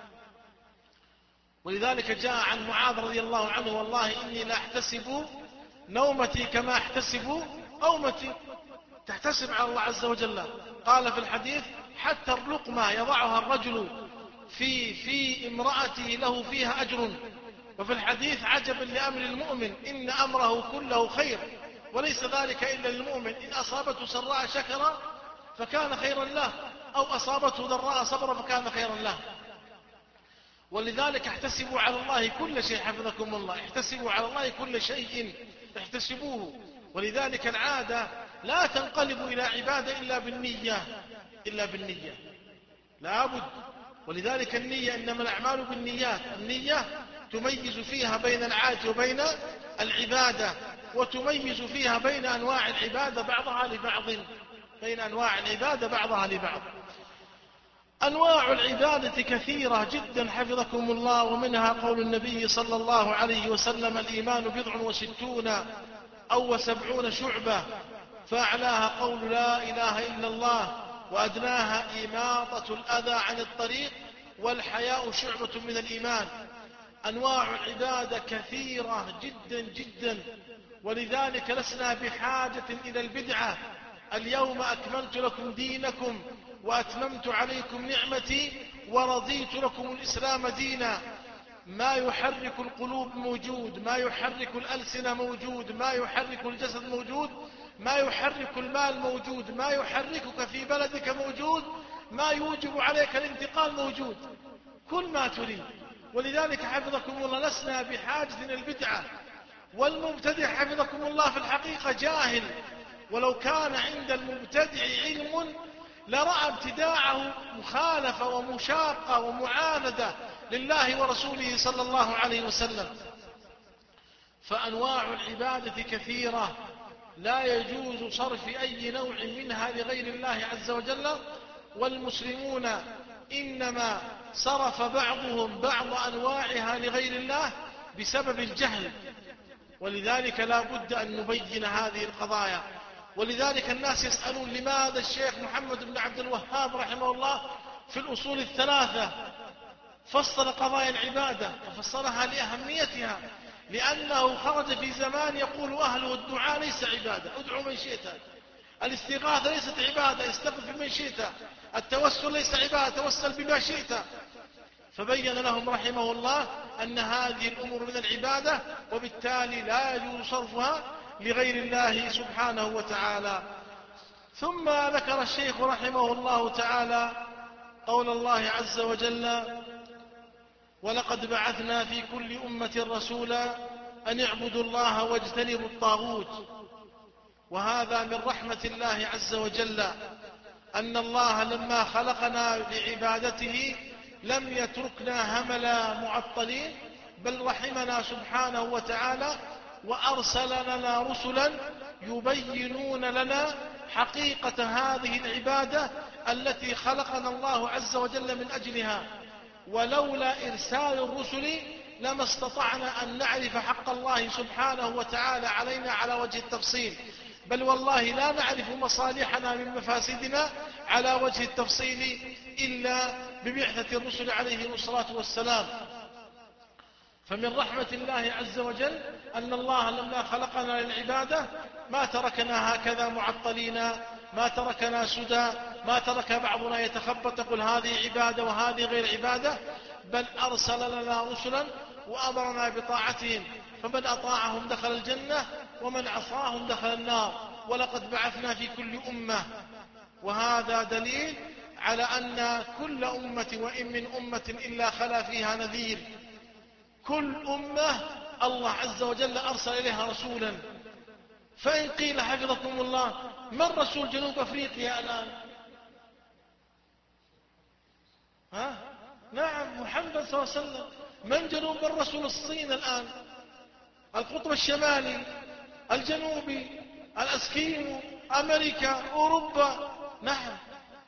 ولذلك جاء عن معاذ رضي الله عنه: والله إني لا أحتسب نومتي كما أحتسب قومتي. تحتسب على الله عز وجل. قال في الحديث: حتى اللقمة يضعها الرجل في في امرأته له فيها أجر. وفي الحديث: عجبا لأمر المؤمن إن أمره كله خير وليس ذلك إلا للمؤمن، إن أصابته سراء شكر فكان خيرا له، أو أصابته ضراء صبر فكان خيرا له. ولذلك احتسبوا على الله كل شيء حفظكم الله، احتسبوا على الله كل شيء، احتسبوه. ولذلك العادة لا تنقلب إلى عبادة إلا بالنية، إلا بالنية لابد. ولذلك النية إنما الأعمال بالنيات. النية تميز فيها بين العادة وبين العبادة، وتميز فيها بين أنواع العبادة بعضها لبعض، بين أنواع العبادة بعضها لبعض. أنواع العبادة كثيرة جدا حفظكم الله، ومنها قول النبي صلى الله عليه وسلم: الإيمان بضع وستون أو وسبعون شعبة، فأعلاها قول لا إله إلا الله، وأدناها إماطة الأذى عن الطريق، والحياء شعبة من الإيمان. أنواع العبادة كثيرة جدا جدا، ولذلك لسنا بحاجة إلى البدعة. اليوم أكملت لكم دينكم وأتممت عليكم نعمتي ورضيت لكم الإسلام دينا. ما يحرك القلوب موجود، ما يحرك الألسنة موجود، ما يحرك الجسد موجود، ما يحرك المال موجود، ما يحركك في بلدك موجود، ما يوجب عليك الانتقال موجود، كل ما تريد. ولذلك حفظكم الله لسنا بحاجة إلى البدعة، والمبتدع حفظكم الله في الحقيقة جاهل، ولو كان عند المبتدع علم لرأى ابتداعه مخالفة ومشاقة ومعاندة لله ورسوله صلى الله عليه وسلم. فأنواع العبادة كثيرة لا يجوز صرف أي نوع منها لغير الله عز وجل، والمسلمون إنما صرف بعضهم بعض أنواعها لغير الله بسبب الجهل، ولذلك لا بد أن نبين هذه القضايا. ولذلك الناس يسألون لماذا الشيخ محمد بن عبد الوهاب رحمه الله في الأصول الثلاثة فصل قضايا العبادة وفصلها لأهميتها، لأنه خرج في زمان يقول أهله الدعاء ليس عبادة، ادعوا من شئت، الاستغاثة ليست عبادة، استغفر من شئت، التوسل ليس عبادة، توسل بما شئت. فبين لهم رحمه الله أن هذه الأمور من العبادة، وبالتالي لا يجوز صرفها لغير الله سبحانه وتعالى. ثم ذكر الشيخ رحمه الله تعالى قول الله عز وجل: ولقد بعثنا في كل أمة رسولا أن اعبدوا الله واجتنبوا الطاغوت. وهذا من رحمة الله عز وجل أن الله لما خلقنا لعبادته لم يتركنا هملا معطلين، بل رحمنا سبحانه وتعالى وأرسل لنا رسلا يبينون لنا حقيقة هذه العبادة التي خلقنا الله عز وجل من أجلها. ولولا إرسال الرسل لما استطعنا أن نعرف حق الله سبحانه وتعالى علينا على وجه التفصيل، بل والله لا نعرف مصالحنا من مفاسدنا على وجه التفصيل إلا ببعثة الرسل عليهم الصلاة والسلام. فمن رحمة الله عز وجل أن الله لما خلقنا للعبادة ما تركنا هكذا معطلين، ما تركنا سدى، ما ترك بعضنا يتخبط يقول هذه عبادة وهذه غير عبادة، بل أرسل لنا رسلا وأمرنا بطاعتهم، فمن أطاعهم دخل الجنة ومن عصاهم دخل النار. ولقد بعثنا في كل أمة، وهذا دليل على أن كل أمة وإن من أمة إلا خلا فيها نذير، كل أمة الله عز وجل أرسل إليها رسولا. فإن قيل حفظكم الله من رسول جنوب أفريقيا الآن؟ ها؟ نعم محمد صلى الله عليه وسلم. من جنوب الرسول الصين الآن؟ القطب الشمالي، الجنوبي، الأسكيمو، أمريكا، أوروبا. نعم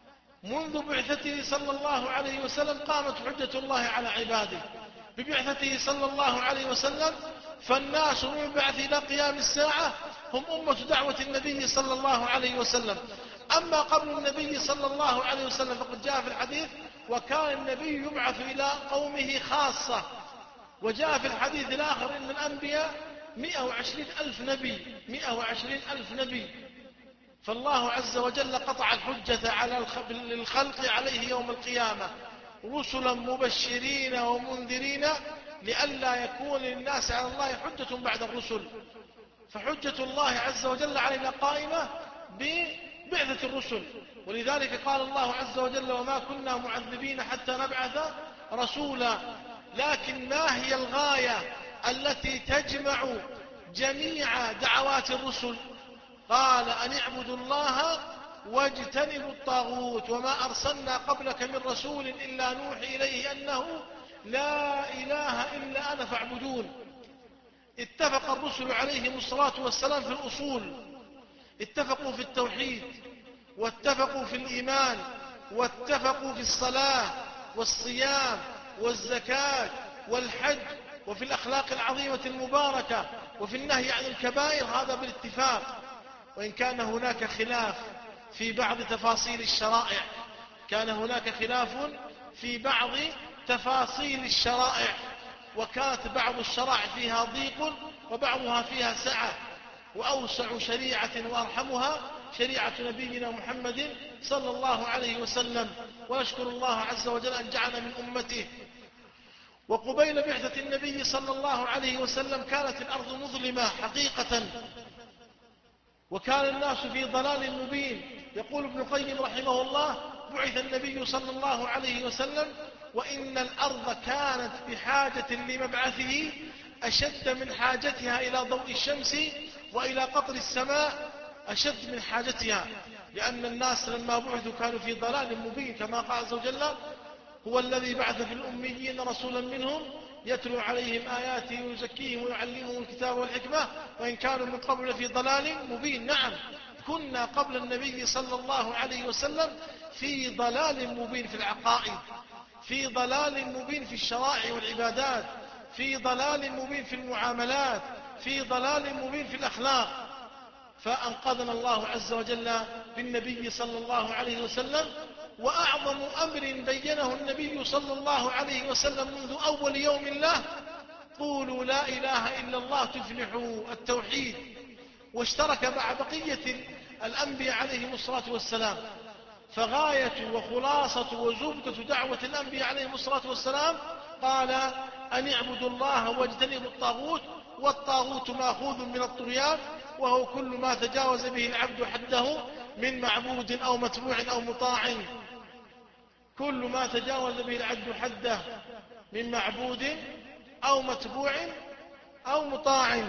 منذ بعثته صلى الله عليه وسلم قامت حجة الله على عباده ببعثته صلى الله عليه وسلم، فالناس من بعث إلى قيام الساعة هم أمة دعوة النبي صلى الله عليه وسلم. أما قبل النبي صلى الله عليه وسلم فقد جاء في الحديث: وكان النبي يبعث إلى قومه خاصة. وجاء في الحديث الآخر إن الأنبياء مئة وعشرين ألف نبي، مئة وعشرين ألف نبي. فالله عز وجل قطع الحجة على الخلق عليه يوم القيامة رسلا مبشرين ومنذرين لئلا يكون للناس على الله حجة بعد الرسل. فحجة الله عز وجل علينا قائمة ببعثة الرسل. ولذلك قال الله عز وجل: وما كنا معذبين حتى نبعث رسولا. لكن ما هي الغاية التي تجمع جميع دعوات الرسل؟ قال: أن اعبدوا الله واجتنبوا الطاغوت، وما أرسلنا قبلك من رسول إلا نوحي إليه أنه لا إله إلا أنا فاعبدون. اتفق الرسل عليهم الصلاة والسلام في الأصول، اتفقوا في التوحيد، واتفقوا في الإيمان، واتفقوا في الصلاة والصيام والزكاة والحج، وفي الأخلاق العظيمة المباركة، وفي النهي عن الكبائر، هذا بالاتفاق. وإن كان هناك خلاف في بعض تفاصيل الشرائع، كان هناك خلاف في بعض تفاصيل الشرائع، وكانت بعض الشرائع فيها ضيق وبعضها فيها سعة، وأوسع شريعة وأرحمها شريعة نبينا محمد صلى الله عليه وسلم. ونشكر الله عز وجل أن جعلنا من أمته. وقبيل بعثة النبي صلى الله عليه وسلم كانت الأرض مظلمة حقيقة، وكان الناس في ضلال مبين. يقول ابن القيم رحمه الله: بعث النبي صلى الله عليه وسلم وإن الأرض كانت بحاجة لمبعثه أشد من حاجتها إلى ضوء الشمس وإلى قطر السماء أشد من حاجتها، لأن الناس لما بعثوا كانوا في ضلال مبين، كما قال عز وجل: هو الذي بعث في الأميين رسولا منهم يتلو عليهم آياته ويزكيهم ويعلمهم الكتاب والحكمة وإن كانوا من قبل في ضلال مبين. نعم، كنا قبل النبي صلى الله عليه وسلم في ضلال مبين في العقائد، في ضلال مبين في الشرائع والعبادات، في ضلال مبين في المعاملات، في ضلال مبين في الأخلاق. فأنقذنا الله عز وجل بالنبي صلى الله عليه وسلم. وأعظم أمر بينه النبي صلى الله عليه وسلم منذ أول يوم له: قولوا لا إله إلا الله تفلحوا، التوحيد. واشترك مع بقية الأنبياء عليهم الصلاة والسلام. فغاية وخلاصة وزبدة دعوة الأنبياء عليهم الصلاة والسلام قال: أن اعبدوا الله واجتنبوا الطاغوت، والطاغوت ماخوذ من الطغيان، وهو كل ما تجاوز به العبد حده من معبود أو متبوع أو مطاع. كل ما تجاوز به العبد حده من معبود أو متبوع أو مطاع.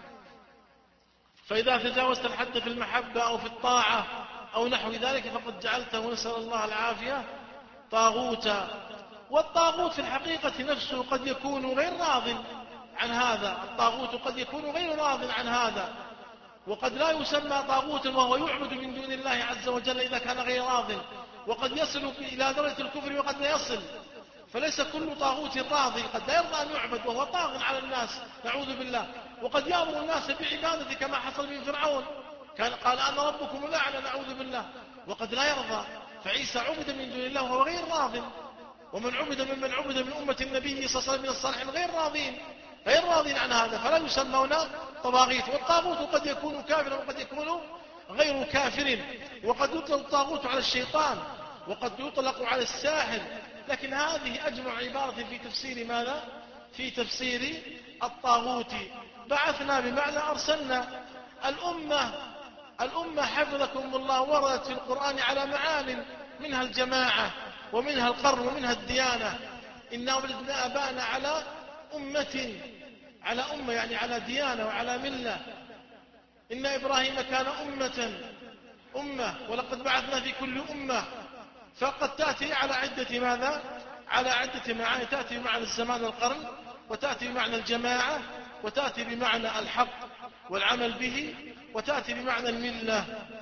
فإذا تجاوزت الحد في المحبة أو في الطاعة أو نحو ذلك فقد جعلته، نسأل الله العافية، طاغوتا. والطاغوت في الحقيقة نفسه قد يكون غير راض عن هذا، الطاغوت قد يكون غير راض عن هذا، وقد لا يسمى طاغوتا وهو يعبد من دون الله عز وجل إذا كان غير راض، وقد يصل إلى درجة الكفر وقد لا يصل. فليس كل طاغوت راضي، قد لا يرضى أن يعبد وهو طاغ على الناس، نعوذ بالله. وقد يأمر الناس بعبادته كما حصل من فرعون، كان قال: أنا ربكم الأعلى، نعوذ بالله، وقد لا يرضى. فعيسى عبد من دون الله وهو غير راض، ومن عبد ممن عبد من أمة النبي صلى الله عليه وسلم من الصالحين غير راضين غير راضين عن هذا، فلا يسمون طواغيت. والطاغوت قد يكون كافرا وقد يكون غير كافر، وقد يطلق الطاغوت على الشيطان، وقد يطلق على الساحر. لكن هذه أجمع عبارة في تفسير ماذا؟ في تفسير الطاغوت. بعثنا بمعنى أرسلنا. الأمة الأمة حفظكم الله وردت في القرآن على معان، منها الجماعة ومنها القرن ومنها الديانة. إنا ولدنا أبانا على أمة، على أمة يعني على ديانة وعلى ملة. إن إبراهيم كان أمة أمة ولقد بعثنا في كل أمة. فقد تأتي على عدة ماذا؟ على عدة معاني. تأتي بمعنى الزمان القرن، وتأتي بمعنى الجماعة، وتأتي بمعنى الحق والعمل به، وتأتي بمعنى الملة.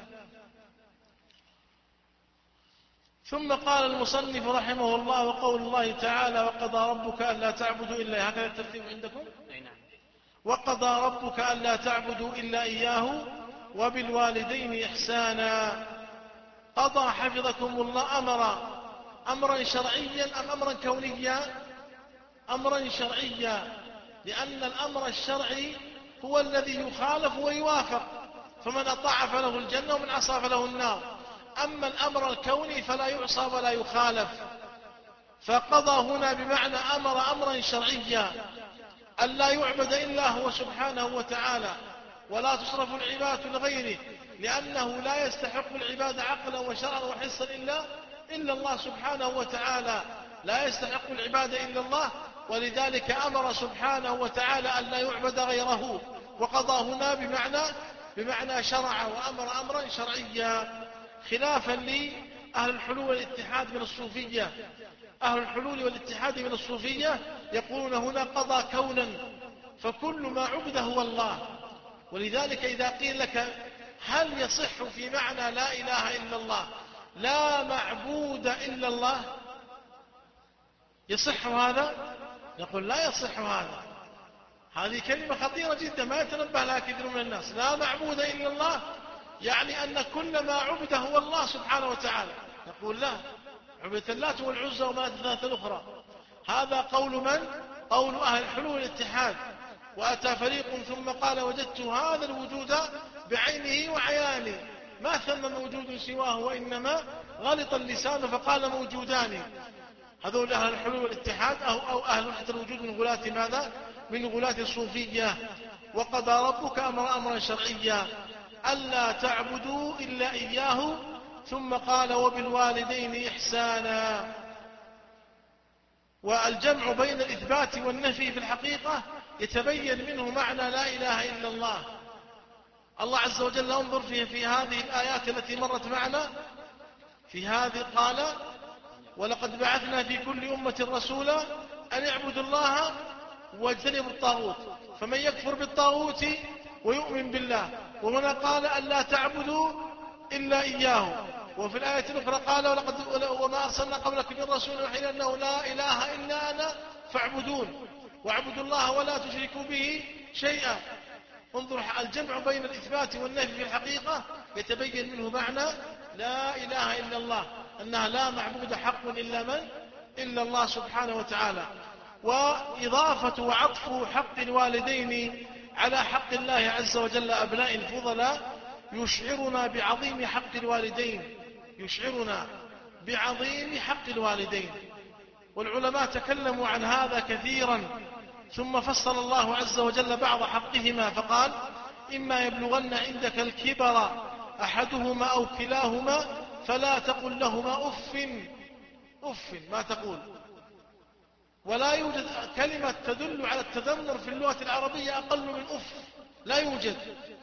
ثم قال المصنف رحمه الله: وقول الله تعالى: وقضى ربك ألا تعبدوا إلا، هكذا الترتيب عندكم؟ وقضى ربك ألا تعبدوا إلا إياه وبالوالدين إحسانا. قضى حفظكم الله أمر أمرا شرعيا أم أمرا كونيا؟ أمرا شرعيا، لأن الأمر الشرعي هو الذي يخالف ويوافق، فمن أطاع فله الجنة ومن عصى فله النار. أما الأمر الكوني فلا يعصى ولا يخالف. فقضى هنا بمعنى أمر أمرا شرعيا ألا يعبد إلا هو سبحانه وتعالى، ولا تصرف العبادة لغيره، لأنه لا يستحق العبادة عقلا وشرعا وحسا إلا إلا الله سبحانه وتعالى، لا يستحق العبادة إلا الله. ولذلك أمر سبحانه وتعالى ألا يعبد غيره. وقضى هنا بمعنى بمعنى شرع وأمر أمرا شرعيا، خلافا لأهل الحلول والاتحاد من الصوفية. أهل الحلول والاتحاد من الصوفية يقولون هنا قضى كونا، فكل ما عبد هو الله. ولذلك إذا قيل لك هل يصح في معنى لا إله إلا الله لا معبود إلا الله، يصح هذا؟ نقول لا يصح هذا. هذه كلمة خطيرة جدا ما يتنبه لها كثير من الناس. لا معبود إلا الله يعني أن كل ما عبد هو الله سبحانه وتعالى. نقول لا، عبدت اللات والعزى وما الثلاثة الأخرى. هذا قول من؟ قول أهل الحلول والاتحاد. وأتى فريق ثم قال: وجدت هذا الوجود بعينه وعيانه، ما ثم موجود سواه، وإنما غلط اللسان فقال موجودان. هذول أهل الحلول والاتحاد أو, أو أهل وحدة الوجود من غلاة ماذا؟ من غلاة الصوفية. وقضى ربك أمر أمرا شرعيا ألا تعبدوا إلا إياه ثم قال وبالوالدين إحسانا. والجمع بين الإثبات والنفي في الحقيقة يتبين منه معنى لا إله إلا الله. الله عز وجل انظر في, في هذه الآيات التي مرت معنا، في هذه قال ولقد بعثنا في كل أمة رسولا أن اعبدوا الله واجتنبوا الطاغوت، فمن يكفر بالطاغوت ويؤمن بالله. وهنا قال أن لا تعبدوا إلا إياه. وفي الآية الأخرى قال ولقد وما أرسلنا قبلك من رسول يوحي أنه لا إله إلا أنا فاعبدون واعبدوا الله ولا تشركوا به شيئا. انظر الجمع بين الإثبات والنفي في الحقيقة يتبين منه معنى لا إله إلا الله، أنها لا معبود حق إلا من إلا الله سبحانه وتعالى. وإضافة وعطف حق الوالدين على حق الله عز وجل أبناء الفضلاء يشعرنا بعظيم حق الوالدين، يشعرنا بعظيم حق الوالدين. والعلماء تكلموا عن هذا كثيرا، ثم فصل الله عز وجل بعض حقهما فقال إما يبلغن عندك الكبر أحدهما أو كلاهما فلا تقل لهما أف أف ما تقول. ولا يوجد كلمة تدل على التذمر في اللغة العربية أقل من أف، لا يوجد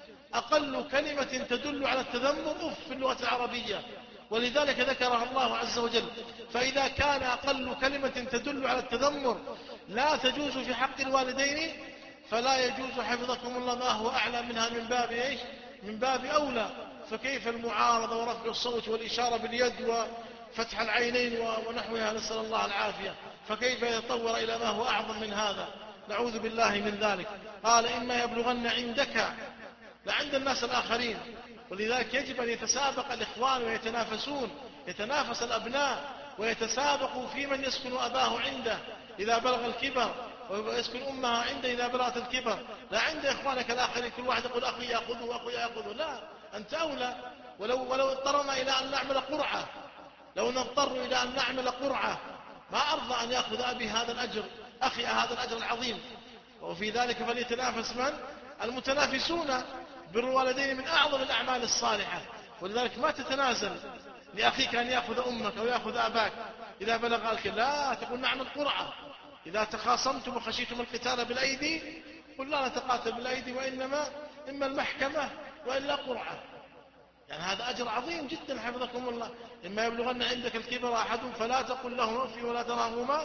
أقل كلمة تدل على التذمر أف في اللغة العربية، ولذلك ذكرها الله عز وجل. فإذا كان أقل كلمة تدل على التذمر لا تجوز في حق الوالدين، فلا يجوز حفظكم الله ما هو أعلى منها من باب إيش؟ من باب أولى. فكيف المعارضة ورفع الصوت والإشارة باليد وفتح العينين ونحوها، نسأل الله العافية. فكيف يتطور إلى ما هو أعظم من هذا؟ نعوذ بالله من ذلك. قال إما يبلغن عندك، لعند الناس الآخرين. ولذلك يجب أن يتسابق الإخوان ويتنافسون، يتنافس الأبناء ويتسابقوا في من يسكن أباه عنده إذا بلغ الكبر، ويسكن أمها عنده إذا بلغت الكبر. لا عند إخوانك الآخرين كل واحد يقول أخي يأخذه وأخي يأخذه، لا، أنت أولى. ولو, ولو اضطرنا إلى أن نعمل قرعة، لو نضطر إلى أن نعمل قرعة ما أرضى أن يأخذ أبي هذا الأجر، أخي هذا الأجر العظيم. وفي ذلك فليتنافس من؟ المتنافسون. بر الوالدين من أعظم الأعمال الصالحة، ولذلك ما تتنازل لأخيك أن يأخذ أمك أو يأخذ أباك إذا بلغ الكبر، لا، تقول نعمل قرعة. إذا تخاصمتم وخشيتم القتال بالأيدي قل لا نتقاتل بالأيدي، وإنما إما المحكمة وإلا قرعة. يعني هذا أجر عظيم جدا حفظكم الله. إما يبلغن عندك الكبر أحدهم فلا تقل لهما أف ولا تنهرهما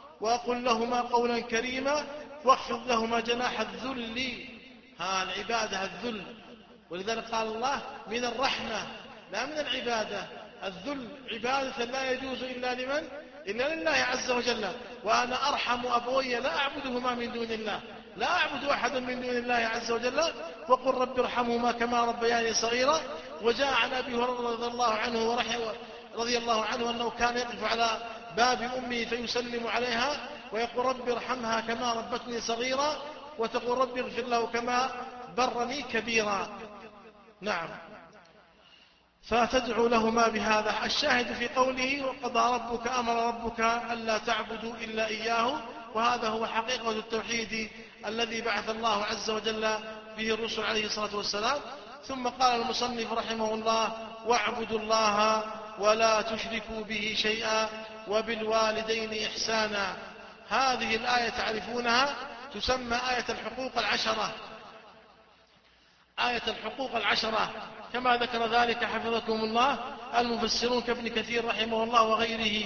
وقل لهما قولا كريما واخفض لهما جناح الذل. ها العبادة الذل، ولذلك قال الله من الرحمة لا من العبادة. الذل عبادة لا يجوز إلا لمن؟ إلا لله عز وجل. وأنا أرحم أبوي لا أعبدهما من دون الله، لا أعبد أحدا من دون الله عز وجل. وقل رب ارحمهما كما ربياني صغيرا. وجاء عن أبي هريرة رضي الله عنه ورحمه رضي الله عنه أنه كان يقف على باب أمه فيسلم عليها ويقول رب ارحمها كما ربتني صغيرا، وتقول رب اغفر له كما برني كبيرا. نعم، فتدعو لهما بهذا. الشاهد في قوله وقضى ربك أمر ربك ألا تعبدوا إلا إياه، وهذا هو حقيقة التوحيد الذي بعث الله عز وجل به الرسل عليه الصلاة والسلام. ثم قال المصنف رحمه الله واعبدوا الله ولا تشركوا به شيئا وبالوالدين إحسانا. هذه الآية تعرفونها، تسمى آية الحقوق العشرة، آية الحقوق العشرة كما ذكر ذلك حفظكم الله المفسرون كابن كثير رحمه الله وغيره.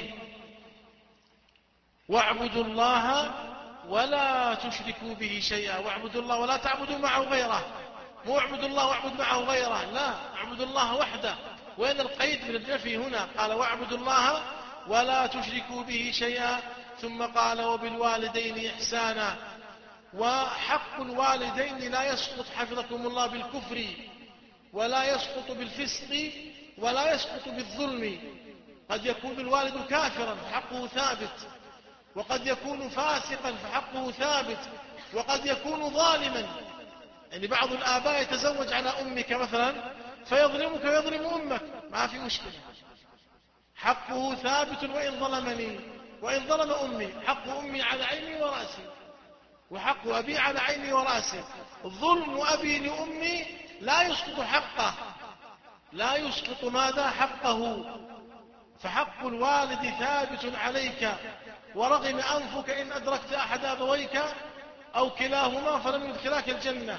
واعبدوا الله ولا تشركوا به شيئا. واعبدوا الله ولا تعبدوا معه غيره، مو اعبدوا الله واعبد معه غيره، لا، اعبدوا الله وحده. وين القيد من النفي هنا؟ قال واعبدوا الله ولا تشركوا به شيئا، ثم قال وبالوالدين إحسانا. وحق الوالدين لا يسقط حفظكم الله بالكفر، ولا يسقط بالفسق، ولا يسقط بالظلم. قد يكون الوالد كافرا فحقه ثابت، وقد يكون فاسقا فحقه ثابت، وقد يكون ظالما. يعني بعض الآباء يتزوج على أمك مثلا فيظلمك ويظلم أمك، ما في مشكلة، حقه ثابت وإن ظلمني وإن ظلم أمي. حق أمي على عيني ورأسي، وحق أبي على عيني ورأسي. ظلم أبي لأمي لا يسقط حقه، لا يسقط ماذا؟ حقه. فحق الوالد ثابت عليك ورغم أنفك إن أدركت أحد أبويك أو كلاهما فلم يدخلاك الجنة،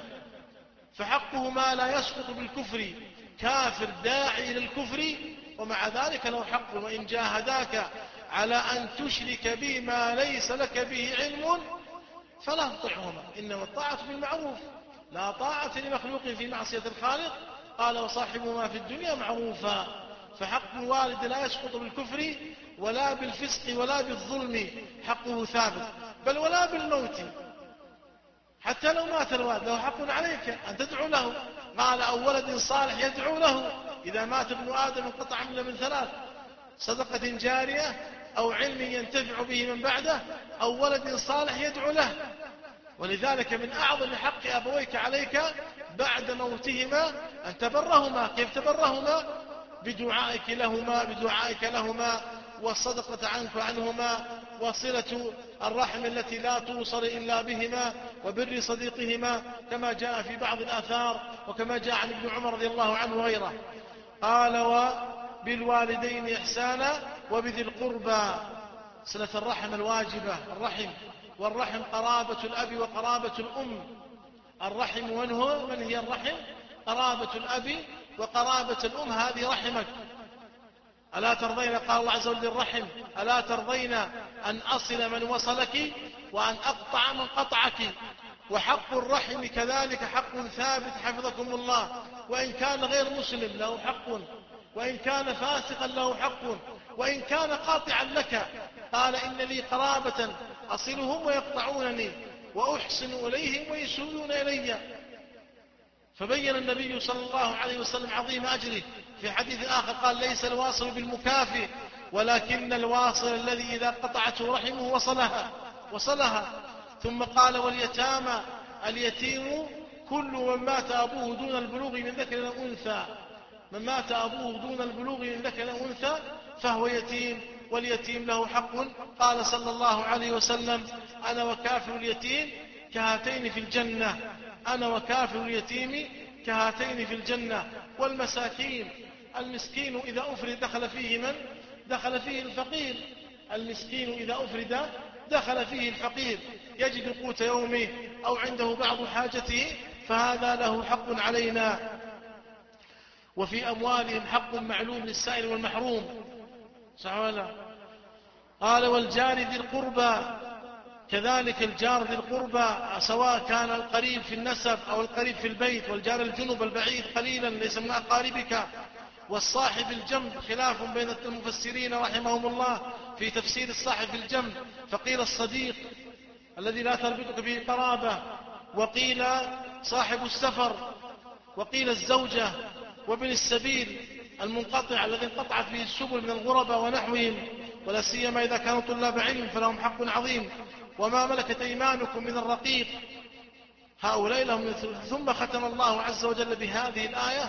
فحقهما لا يسقط بالكفر. كافر داعي إلى الكفر ومع ذلك له حق، وإن جاهداك على أن تشرك بي ما ليس لك به علم فلا تطعهما، إنما الطاعة بالمعروف، لا طاعة لمخلوق في معصية الخالق. قال وصاحبهما في الدنيا معروفا. فحق الوالد لا يسقط بالكفر ولا بالفسق ولا بالظلم، حقه ثابت، بل ولا بالموت. حتى لو مات الوالد له حق عليك أن تدعو له. قال أو ولد صالح يدعو له. إذا مات ابن آدم انقطع عمله من ثلاث: صدقة جارية، أو علم ينتفع به من بعده، أو ولد صالح يدعو له. ولذلك من أعظم حق أبويك عليك بعد موتهما أن تبرهما. كيف تبرهما؟ بدعائك لهما بدعائك لهما والصدقة عنك عنهما، وصلة الرحم التي لا توصل إلا بهما، وبر صديقهما، كما جاء في بعض الآثار وكما جاء عن ابن عمر رضي الله عنه وغيره. قال وبالوالدين إحسانا وبذي القربى، صلة الرحم الواجبة. الرحم والرحم قرابة الأب وقرابة الأم. الرحم من هو؟ من هي الرحم؟ قرابة الأب وقرابة الأم، هذه رحمك. ألا ترضين، قال الله عز وجل الرحم، ألا ترضين أن أصل من وصلك وأن أقطع من قطعك. وحق الرحم كذلك حق ثابت حفظكم الله، وإن كان غير مسلم له حق، وإن كان فاسقا له حق، وإن كان قاطعا لك. قال إن لي قرابة أصلهم ويقطعونني وأحسن إليهم ويسوءون إلي. فبين النبي صلى الله عليه وسلم عظيم أجره في حديث آخر، قال ليس الواصل بالمكافئ ولكن الواصل الذي إذا قطعته رحمه وصلها وصلها. ثم قال واليتامى، اليتيم كل من مات أبوه دون البلوغ من ذكر أو أنثى. من مات أبوه دون البلوغ من ذكر أو أنثى فهو يتيم، واليتيم له حق. قال صلى الله عليه وسلم أنا وكافر اليتيم كهاتين في الجنة. أنا وكافر اليتيم كهاتين في الجنة. والمساكين، المسكين إذا أفرد دخل فيه من؟ دخل فيه الفقير. المسكين إذا أفرد دخل فيه الفقير، يجد قوت يومه أو عنده بعض حاجته، فهذا له حق علينا. وفي أموالهم حق معلوم للسائل والمحروم. صح ولا؟ قال والجار ذي القربى، كذلك الجار ذي القربى سواء كان القريب في النسب أو القريب في البيت، والجار الجنب البعيد قليلا ليس من أقاربك. والصاحب الجنب خلاف بين المفسرين رحمهم الله في تفسير الصاحب الجنب، فقيل الصديق الذي لا تربطك به قرابة، وقيل صاحب السفر، وقيل الزوجة، وابن السبيل المنقطع الذي انقطعت به السبل من الغرباء ونحوهم، ولا سيما إذا كانوا طلاب علم فلهم حق عظيم. وما ملكت أيمانكم من الرقيق، هؤلاء لهم مثل. ثم ختم الله عز وجل بهذه الآية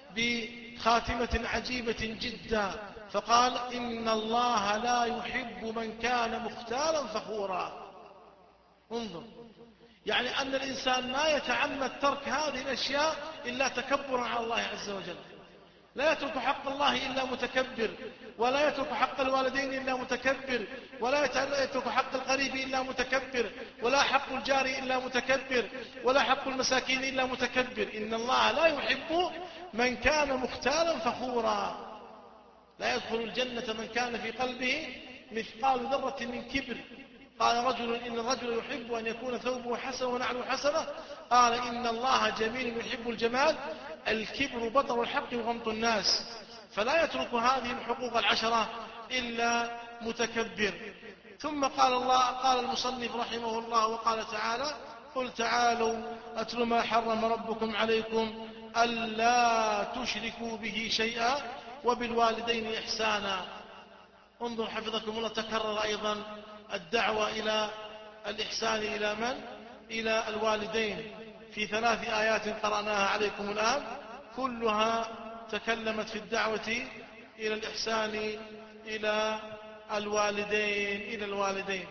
بخاتمة عجيبة جدا، فقال إن الله لا يحب من كان مختالا فخورا. انظر، يعني أن الإنسان ما يتعمد ترك هذه الأشياء إلا تكبرا على الله عز وجل. لا يترك حق الله إلا متكبر، ولا يترك حق الوالدين إلا متكبر، ولا يترك حق القريب إلا متكبر، ولا حق الجار إلا متكبر، ولا حق المساكين إلا متكبر. إن الله لا يحب من كان مختالا فخورا. لا يدخل الجنة من كان في قلبه مثقال ذرة من كبر. قال رجل إن الرجل يحب أن يكون ثوبه حسن ونعله حسنة، قال إن الله جميل يحب الجمال. الكبر بطر الحق وغمط الناس، فلا يترك هذه الحقوق العشرة إلا متكبر. ثم قال الله، قال المصنف رحمه الله وقال تعالى قل تعالوا أتل ما حرم ربكم عليكم ألا تشركوا به شيئا وبالوالدين إحسانا. انظر حفظكم الله، تكرر أيضا الدعوة إلى الإحسان إلى من؟ إلى الوالدين في ثلاث آيات قرأناها عليكم الآن، كلها تكلمت في الدعوة إلى الإحسان إلى الوالدين إلى الوالدين.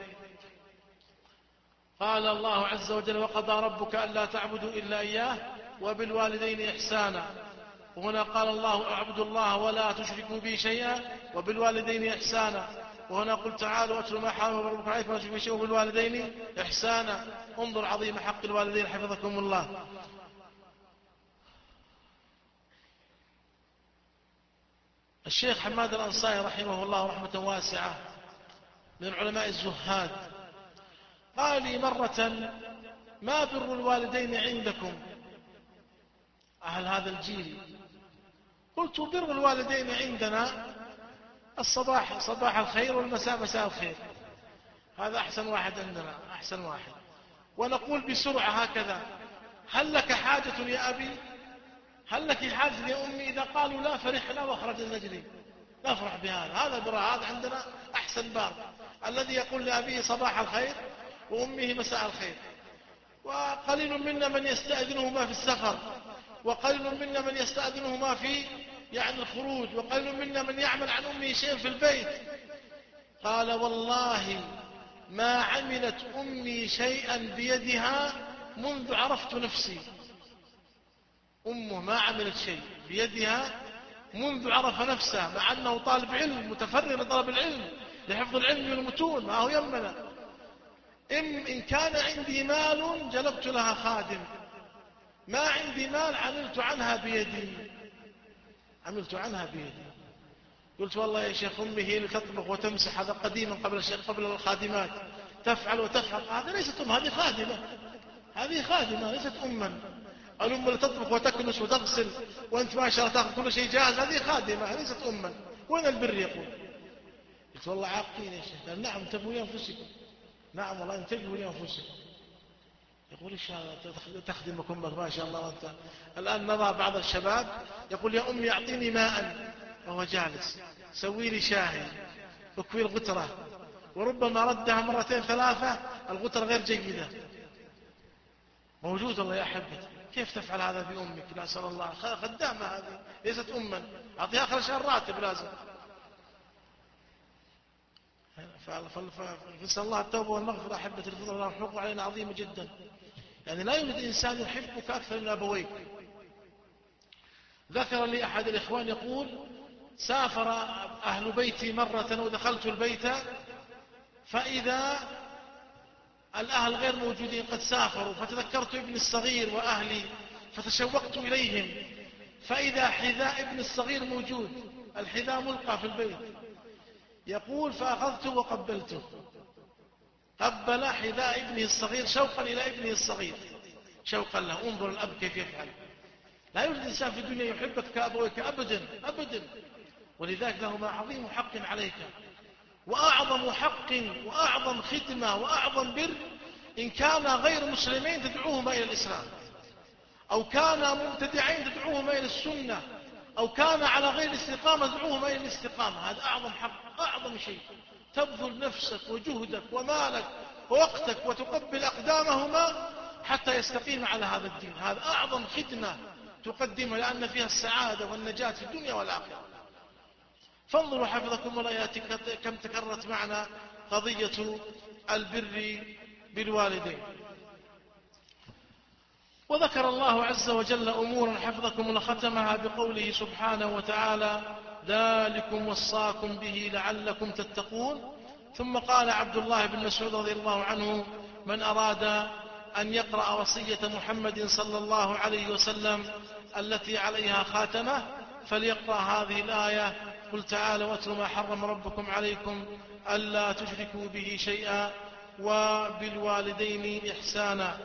قال الله عز وجل وقضى ربك ألا تعبدوا إلا إياه وبالوالدين إحسانا. وهنا قال الله اعبدوا الله ولا تشركوا به شيئا وبالوالدين إحسانا، وهنا قل تعالوا واتلوا ما حرم ربكم عليكم ولا تشركوا به شيئا وبالوالدين إحسانا. انظر عظيم حق الوالدين حفظكم الله. الشيخ حماد الأنصاري رحمه الله رحمة واسعة من العلماء الزهاد قال لي مرة: ما بر الوالدين عندكم أهل هذا الجيل؟ قلت: بر الوالدين عندنا الصباح صباح الخير والمساء مساء الخير، هذا أحسن واحد عندنا، أحسن واحد. ونقول بسرعة هكذا: هل لك حاجة يا أبي؟ هل لك حاجة يا أمي؟ إذا قالوا لا فرحنا وخرجنا نجري، نفرح بهذا. هذا بر، هذا عندنا أحسن بار، الذي يقول لأبيه صباح الخير وأمه مساء الخير. وقليل منا من يستأذنهما في السفر، وقليل منا من يستأذنهما في يعني الخروج، وقليل منا من يعمل عن أمه شيء في البيت. قال: والله ما عملت أمي شيئا بيدها منذ عرفت نفسي. أمه ما عملت شيء بيدها منذ عرف نفسه، مع أنه طالب علم متفرغ لطلب العلم لحفظ العلم والمتون، ما هو يمنا. إن, إن كان عندي مال جلبت لها خادم، ما عندي مال عملت عنها بيدي، عملت عنها بيدي. قلت: والله يا شيخ أمي هي اللي تطبخ وتمسح، هذا قديما قبل قبل الخادمات، تفعل وتفعل. هذا ليست أم، هذه خادمة، هذه خادمة ليست أما. الأم اللي تطبخ وتكنس وتغسل وأنت ما شاء الله تأخذ كل شيء جاهز، هذه خادمة ليست أما. وين البر يقول؟ قلت: والله عاقين يا شيخ. قال: نعم انتبهوا لأنفسكم. نعم والله انتبهوا لأنفسكم. يقول: إن شاء الله تخدمك أمك ما شاء الله. وأنت الآن نرى بعض الشباب يقول: يا أمي أعطيني ماء وهو جالس، سوي لي شاهي، اكوي الغترة، وربما ردها مرتين ثلاثة الغترة غير جيدة. موجود الله يا أحبتي. كيف تفعل هذا بأمك؟ لا أسأل الله، خدامة هذه ليست أما، أعطيها آخر شهر راتب لازم. فنسأل الله التوبة والمغفرة أحبتي الفضل، الله حقوق علينا عظيمة جدا. يعني لا يوجد إنسان يحبك أكثر من أبويك. ذكر لي أحد الإخوان يقول: سافر أهل بيتي مرة ودخلت البيت فإذا الأهل غير موجودين قد سافروا، فتذكرت ابني الصغير وأهلي فتشوقت إليهم، فإذا حذاء ابن الصغير موجود، الحذاء ملقى في البيت. يقول: فأخذته وقبلته، قبل حذاء ابنه الصغير شوقا إلى ابنه الصغير، شوقا له. انظر الأب كيف يفعل. لا يوجد إنسان في الدنيا يحبك كأبويك أبدا أبدا. ولذلك لهما عظيم حق عليك، وأعظم حق وأعظم خدمة وأعظم بر إن كان غير مسلمين تدعوهما إلى الإسلام، أو كان مبتدعين تدعوهما إلى السنة، أو كان على غير الاستقامة تدعوهما إلى الاستقامة. هذا أعظم حق، أعظم شيء. تبذل نفسك وجهدك ومالك ووقتك وتقبل أقدامهما حتى يستقيم على هذا الدين. هذا أعظم خدمة تقدمها، لأن فيها السعادة والنجاة في الدنيا والآخرة. فانظروا حفظكم الله ياتي كم تكررت معنا قضية البر بالوالدين. وذكر الله عز وجل أمورا حفظكم الله ختمها بقوله سبحانه وتعالى: ذلكم وصاكم به لعلكم تتقون. ثم قال عبد الله بن مسعود رضي الله عنه: من أراد أن يقرأ وصية محمد صلى الله عليه وسلم التي عليها خاتمة فليقرأ هذه الآية: قل تعالوا واتلوا ما حرم ربكم عليكم ألا تشركوا به شيئا وبالوالدين إحسانا.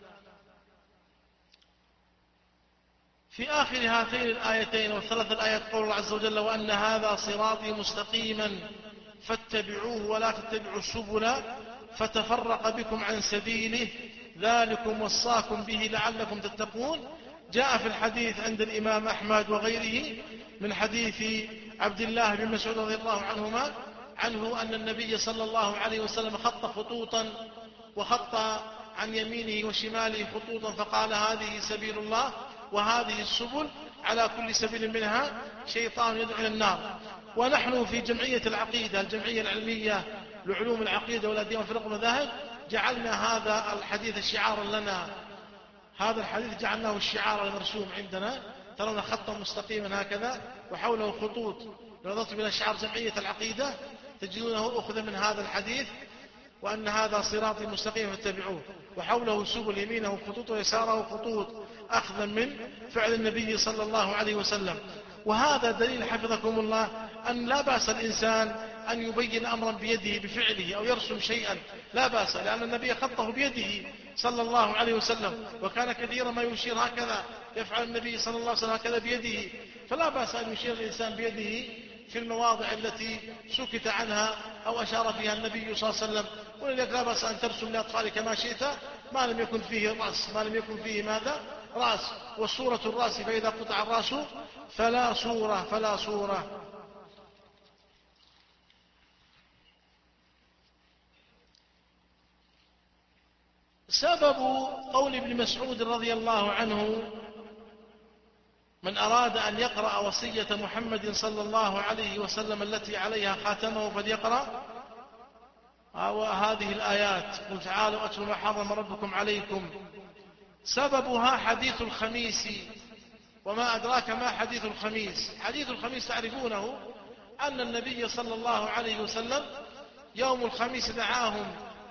في آخر هاتين الآيتين والثلاث الآيات قول الله عز وجل: وأن هذا صراطي مستقيما فاتبعوه ولا تتبعوا السبل فتفرق بكم عن سبيله ذلكم وصاكم به لعلكم تتقون. جاء في الحديث عند الإمام أحمد وغيره من حديث عبد الله بن مسعود رضي الله عنهما عنه أن النبي صلى الله عليه وسلم خط خطوطا، وخط عن يمينه وشماله خطوطا، فقال: هذه سبيل الله وهذه السبل، على كل سبيل منها شيطان يدعو إلى النار. ونحن في جمعية العقيدة، الجمعية العلمية لعلوم العقيدة والأديان والفرق والمذاهب، جعلنا هذا الحديث شعارا لنا. هذا الحديث جعلناه الشعار المرسوم عندنا ترون خطا مستقيما هكذا وحوله خطوط، لو نظرتم إلى شعار جمعية العقيدة تجدونه أخذ من هذا الحديث، وأن هذا صراطي مستقيما فاتبعوه، وحوله سبل يمينه خطوط ويساره خطوط، أخذا من فعل النبي صلى الله عليه وسلم. وهذا دليل حفظكم الله أن لا بأس الإنسان أن يبين أمرا بيده بفعله أو يرسم شيئا، لا بأس، لأن النبي خطه بيده صلى الله عليه وسلم، وكان كثيرا ما يشير هكذا، يفعل النبي صلى الله عليه وسلم هكذا بيده، فلا بأس أن يشير الإنسان بيده في المواضع التي سكت عنها أو أشار فيها النبي صلى الله عليه وسلم. ولذلك لا بأس أن ترسم لأطفالك ما شئت ما لم يكن فيه رأس، ما لم يكن فيه ماذا؟ رأس. والصورة الرأس فإذا قطع الرأس فلا صورة فلا صورة. سبب قول ابن مسعود رضي الله عنه: من أراد أن يقرأ وصية محمد صلى الله عليه وسلم التي عليها خاتمه فليقرأ هذه الآيات: قل تعالوا أتلوا ما حرم ربكم عليكم. سببها حديث الخميس. وما أدراك ما حديث الخميس؟ حديث الخميس تعرفونه، أن النبي صلى الله عليه وسلم يوم الخميس دعاهم،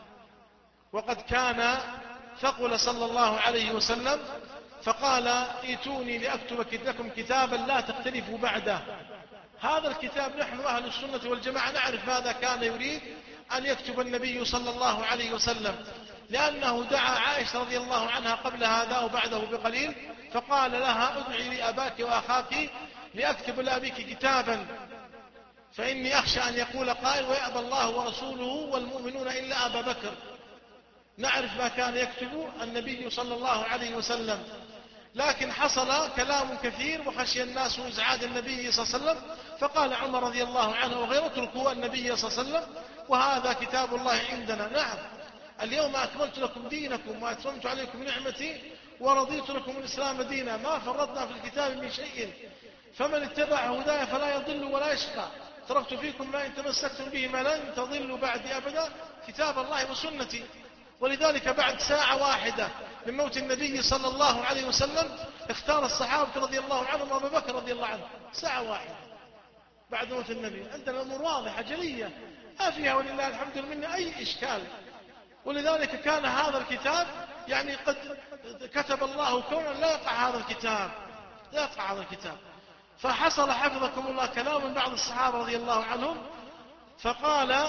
وقد كان ثقل صلى الله عليه وسلم، فقال: ائتوني لأكتب لكم كتابا لا تختلفوا بعده. هذا الكتاب نحن أهل السنة والجماعة نعرف ماذا كان يريد أن يكتب النبي صلى الله عليه وسلم، لأنه دعا عائشة رضي الله عنها قبل هذا وبعده بقليل، فقال لها: ادعي لأباك وأخاك لأكتب لأبيك كتابا، فإني أخشى أن يقول قائل ويأبى الله ورسوله والمؤمنون إلا أبا بكر. نعرف ما كان يكتب النبي صلى الله عليه وسلم، لكن حصل كلام كثير وخشي الناس إزعاج النبي صلى الله عليه وسلم، فقال عمر رضي الله عنه وغيره: اتركوا النبي صلى الله عليه وسلم وهذا كتاب الله عندنا. نعم، اليوم أكملت لكم دينكم وأتممت عليكم نعمتي ورضيت لكم الإسلام دينا، ما فرطنا في الكتاب من شيء، فمن اتبع هداي فلا يضل ولا يشقى. تركت فيكم ما إن تمسكتم به ما لن تضلوا بعدي أبدا، كتاب الله وسنتي. ولذلك بعد ساعة واحدة من موت النبي صلى الله عليه وسلم اختار الصحابة رضي الله عنهم وأبو بكر رضي الله عنه، ساعة واحدة بعد موت النبي. عندنا الأمور واضحة جلية، ما فيها ولله الحمد لله أي إشكال. ولذلك كان هذا الكتاب يعني قد كتب الله كونا لا يقع هذا الكتاب، لا يقع هذا الكتاب. فحصل حفظكم الله كلام من بعض الصحابة رضي الله عنهم، فقال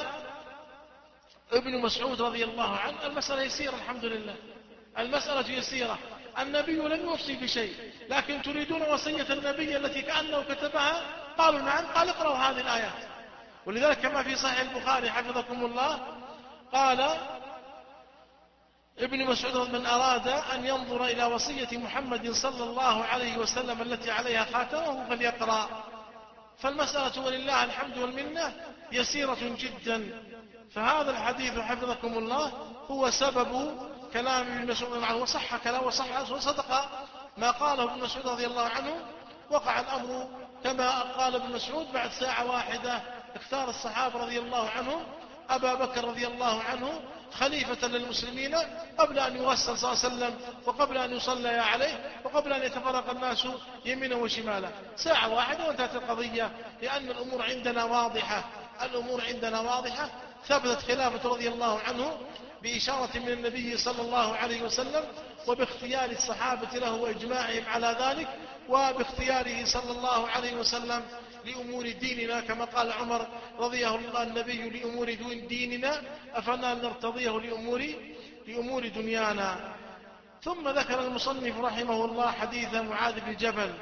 ابن مسعود رضي الله عنه: المسألة يسيرة الحمد لله، المسألة يسيرة، النبي لم يوصي بشيء، لكن تريدون وصية النبي التي كأنه كتبها؟ قالوا نعم. قال: اقرأوا هذه الآيات. ولذلك كما في صحيح البخاري حفظكم الله قال ابن مسعود: من أراد أن ينظر إلى وصية محمد صلى الله عليه وسلم التي عليها خاتمه فليقرأ. فالمسألة ولله الحمد والمنة يسيرة جدا. فهذا الحديث حفظكم الله هو سبب كلام ابن مسعود عنه، وصح كلام وصح وصدق ما قاله ابن مسعود رضي الله عنه. وقع الأمر كما قال ابن مسعود، بعد ساعة واحدة اختار الصحابة رضي الله عنهم أبا بكر رضي الله عنه خليفة للمسلمين قبل أن يغسل صلى الله عليه وسلم، وقبل أن يصلى عليه، وقبل أن يتفرق الناس يمينا وشمالا. ساعة واحدة وانتهت القضية، لأن الأمور عندنا واضحة، الأمور عندنا واضحة. ثبتت خلافة رضي الله عنه بإشارة من النبي صلى الله عليه وسلم، وباختيار الصحابة له وإجماعهم على ذلك، وباختياره صلى الله عليه وسلم لأمور ديننا، كما قال عمر رضيه الله النبي: لأمور ديننا أفلا نرتضيه لأمور, لأمور دنيانا. ثم ذكر المصنف رحمه الله حديث معاذ بن جبل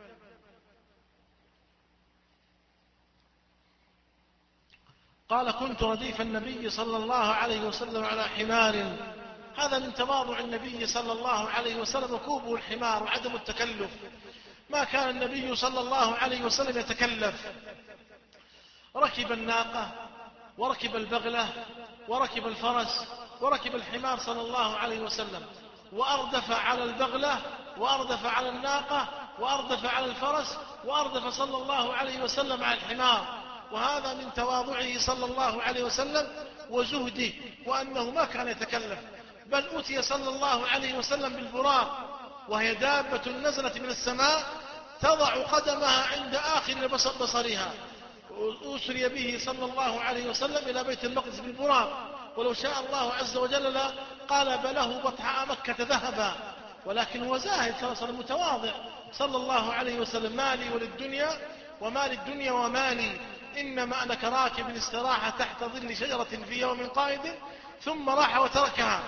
قال: كنت رديف النبي صلى الله عليه وسلم على حمار. هذا من تواضع النبي صلى الله عليه وسلم، ركوبه الحمار وعدم التكلف. ما كان النبي صلى الله عليه وسلم يتكلف، ركب الناقة وركب البغلة وركب الفرس وركب الحمار صلى الله عليه وسلم، وأردف على البغلة وأردف على الناقة وأردف على الفرس وأردف صلى الله عليه وسلم على الحمار. وهذا من تواضعه صلى الله عليه وسلم وزهده، وأنه ما كان يتكلف، بل أتي صلى الله عليه وسلم بالبراق، وهي دابة نزلت من السماء تضع قدمها عند آخر بصرها. أسري به صلى الله عليه وسلم إلى بيت المقدس بالبراق، ولو شاء الله عز وجل قالب له بطحاء مكة ذهبا، ولكن هو زاهد صلى الله عليه وسلم متواضع صلى الله عليه وسلم. مالي وللدنيا وما للدنيا ومالي، إنما أنا كراكب استراح تحت ظل شجرة في يوم قائد ثم راح وتركها.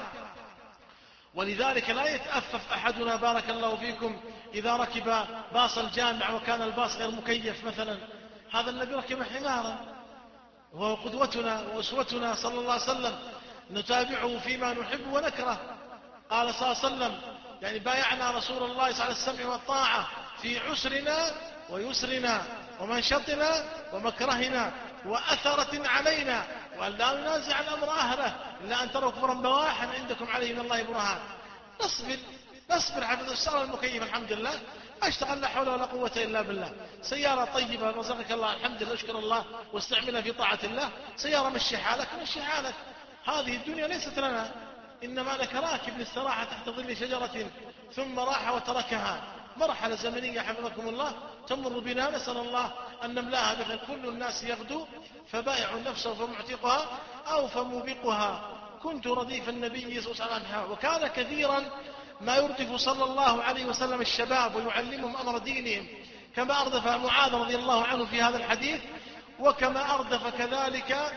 ولذلك لا يتأفف أحدنا بارك الله فيكم إذا ركب باص الجامع وكان الباص غير مكيف مثلا. هذا النبي ركب حمارا، وهو قدوتنا وأسوتنا صلى الله عليه وسلم، نتابعه فيما نحب ونكره. قال صلى الله عليه وسلم يعني بايعنا رسول الله على السمع والطاعة في عسرنا ويسرنا ومنشطنا ومكرهنا وأثرة علينا، وأن لا ننازع الأمر أهله إلا أن تروا كفرا بواحا عندكم عليه من الله برهان. نصبر نصبر حفظ السيارة المكيف الحمد لله، ما اشتغل لا حول ولا قوة إلا بالله. سيارة طيبة رزقك الله الحمد لله اشكر الله واستعملها في طاعة الله. سيارة مشي حالك مشي حالك، هذه الدنيا ليست لنا، إنما لك راكب للسراحة تحت ظل شجرة ثم راح وتركها. مرحلة زمنية حفظكم الله تمر بنا، نسأل الله أن نملاها بخير. كل الناس يغدو فبائع نفسه فمعتقها أو فموبقها. كنت رديف النبي صلى الله عليه وسلم، وكان كثيرا ما يردف صلى الله عليه وسلم الشباب ويعلمهم أمر دينهم، كما أردف معاذ رضي الله عنه في هذا الحديث، وكما أردف كذلك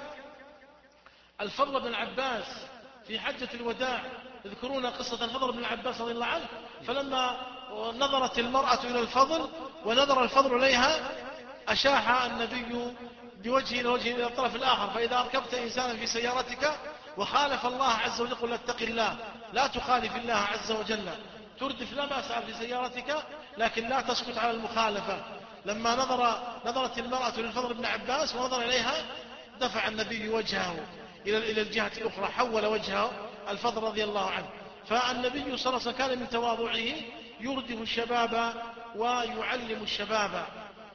الفضل بن عباس في حجة الوداع. يذكرون قصة الفضل بن عباس رضي الله عنه، فلما نظرت المرأة إلى الفضل ونظر الفضل إليها أشاح النبي بوجهه إلى وجهه إلى الطرف الآخر. فإذا أركبت إنسانا في سيارتك وخالف الله عز وجل قل اتق الله، لا تخالف الله عز وجل. تردف لا بأس في سيارتك لكن لا تسكت على المخالفة. لما نظر نظرت المرأة للفضل بن عباس ونظر إليها دفع النبي وجهه إلى الجهة الأخرى، حول وجهه الفضل رضي الله عنه. فالنبي صلى الله عليه وسلم كان من تواضعه يردف الشباب ويعلم الشباب.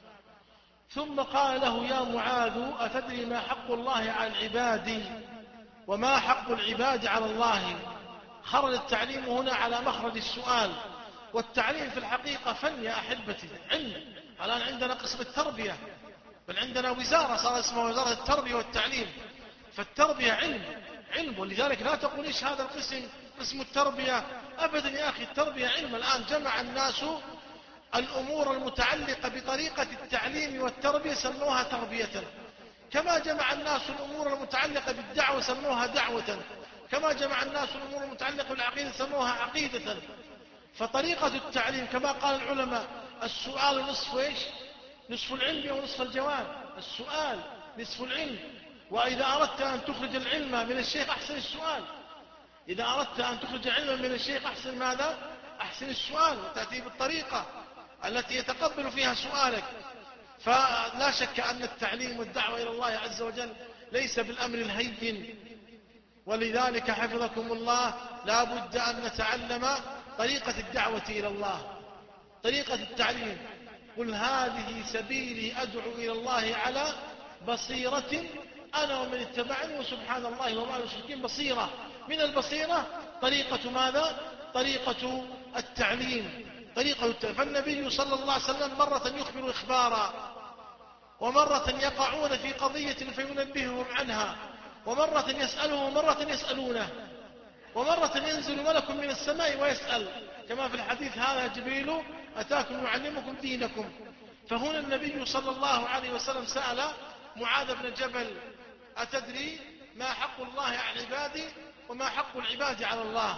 ثم قال له يا معاذ أتدري ما حق الله على العباد وما حق العباد على الله؟ خرج التعليم هنا على مخرج السؤال، والتعليم في الحقيقة فن يا أحبتي، علم. الآن عندنا قسم التربية، بل عندنا وزارة صار اسمها وزارة التربية والتعليم. فالتربية علم علم ولذلك لا تقول إيش هذا القسم قسم التربية، أبدا يا أخي التربية علم. الآن جمع الناس الأمور المتعلقة بطريقة التعليم والتربية سموها تربية، كما جمع الناس الأمور المتعلقة بالدعوة سموها دعوة، كما جمع الناس الأمور المتعلقة بالعقيدة سموها عقيدة. فطريقة التعليم كما قال العلماء السؤال نصف إيش؟ نصف العلم ونصف الجواب. السؤال نصف العلم، وإذا أردت أن تخرج العلم من الشيخ أحسن السؤال. إذا أردت أن تخرج علما من الشيخ أحسن ماذا؟ أحسن السؤال، وتأتي بالطريقة التي يتقبل فيها سؤالك. فلا شك أن التعليم والدعوة إلى الله عز وجل ليس بالأمر الهين، ولذلك حفظكم الله لا بد أن نتعلم طريقة الدعوة إلى الله، طريقة التعليم. قل هذه سبيلي أدعو إلى الله على بصيرة أنا ومن اتبعني وسبحان الله وما المشركين. بصيرة، من البصيرة طريقة ماذا؟ طريقة التعليم، طريقة التعليم. فالنبي صلى الله عليه وسلم مرة يخبر إخبارا، ومرة يقعون في قضية فينبههم عنها، ومرة يسأله ومرة يسألونه، ومرة ينزل ملك من السماء ويسأل، كما في الحديث هذا جبريل أتاكم يعلمكم دينكم. فهنا النبي صلى الله عليه وسلم سأل معاذ بن جبل أتدري ما حق الله على العباد وما حق العباد على الله؟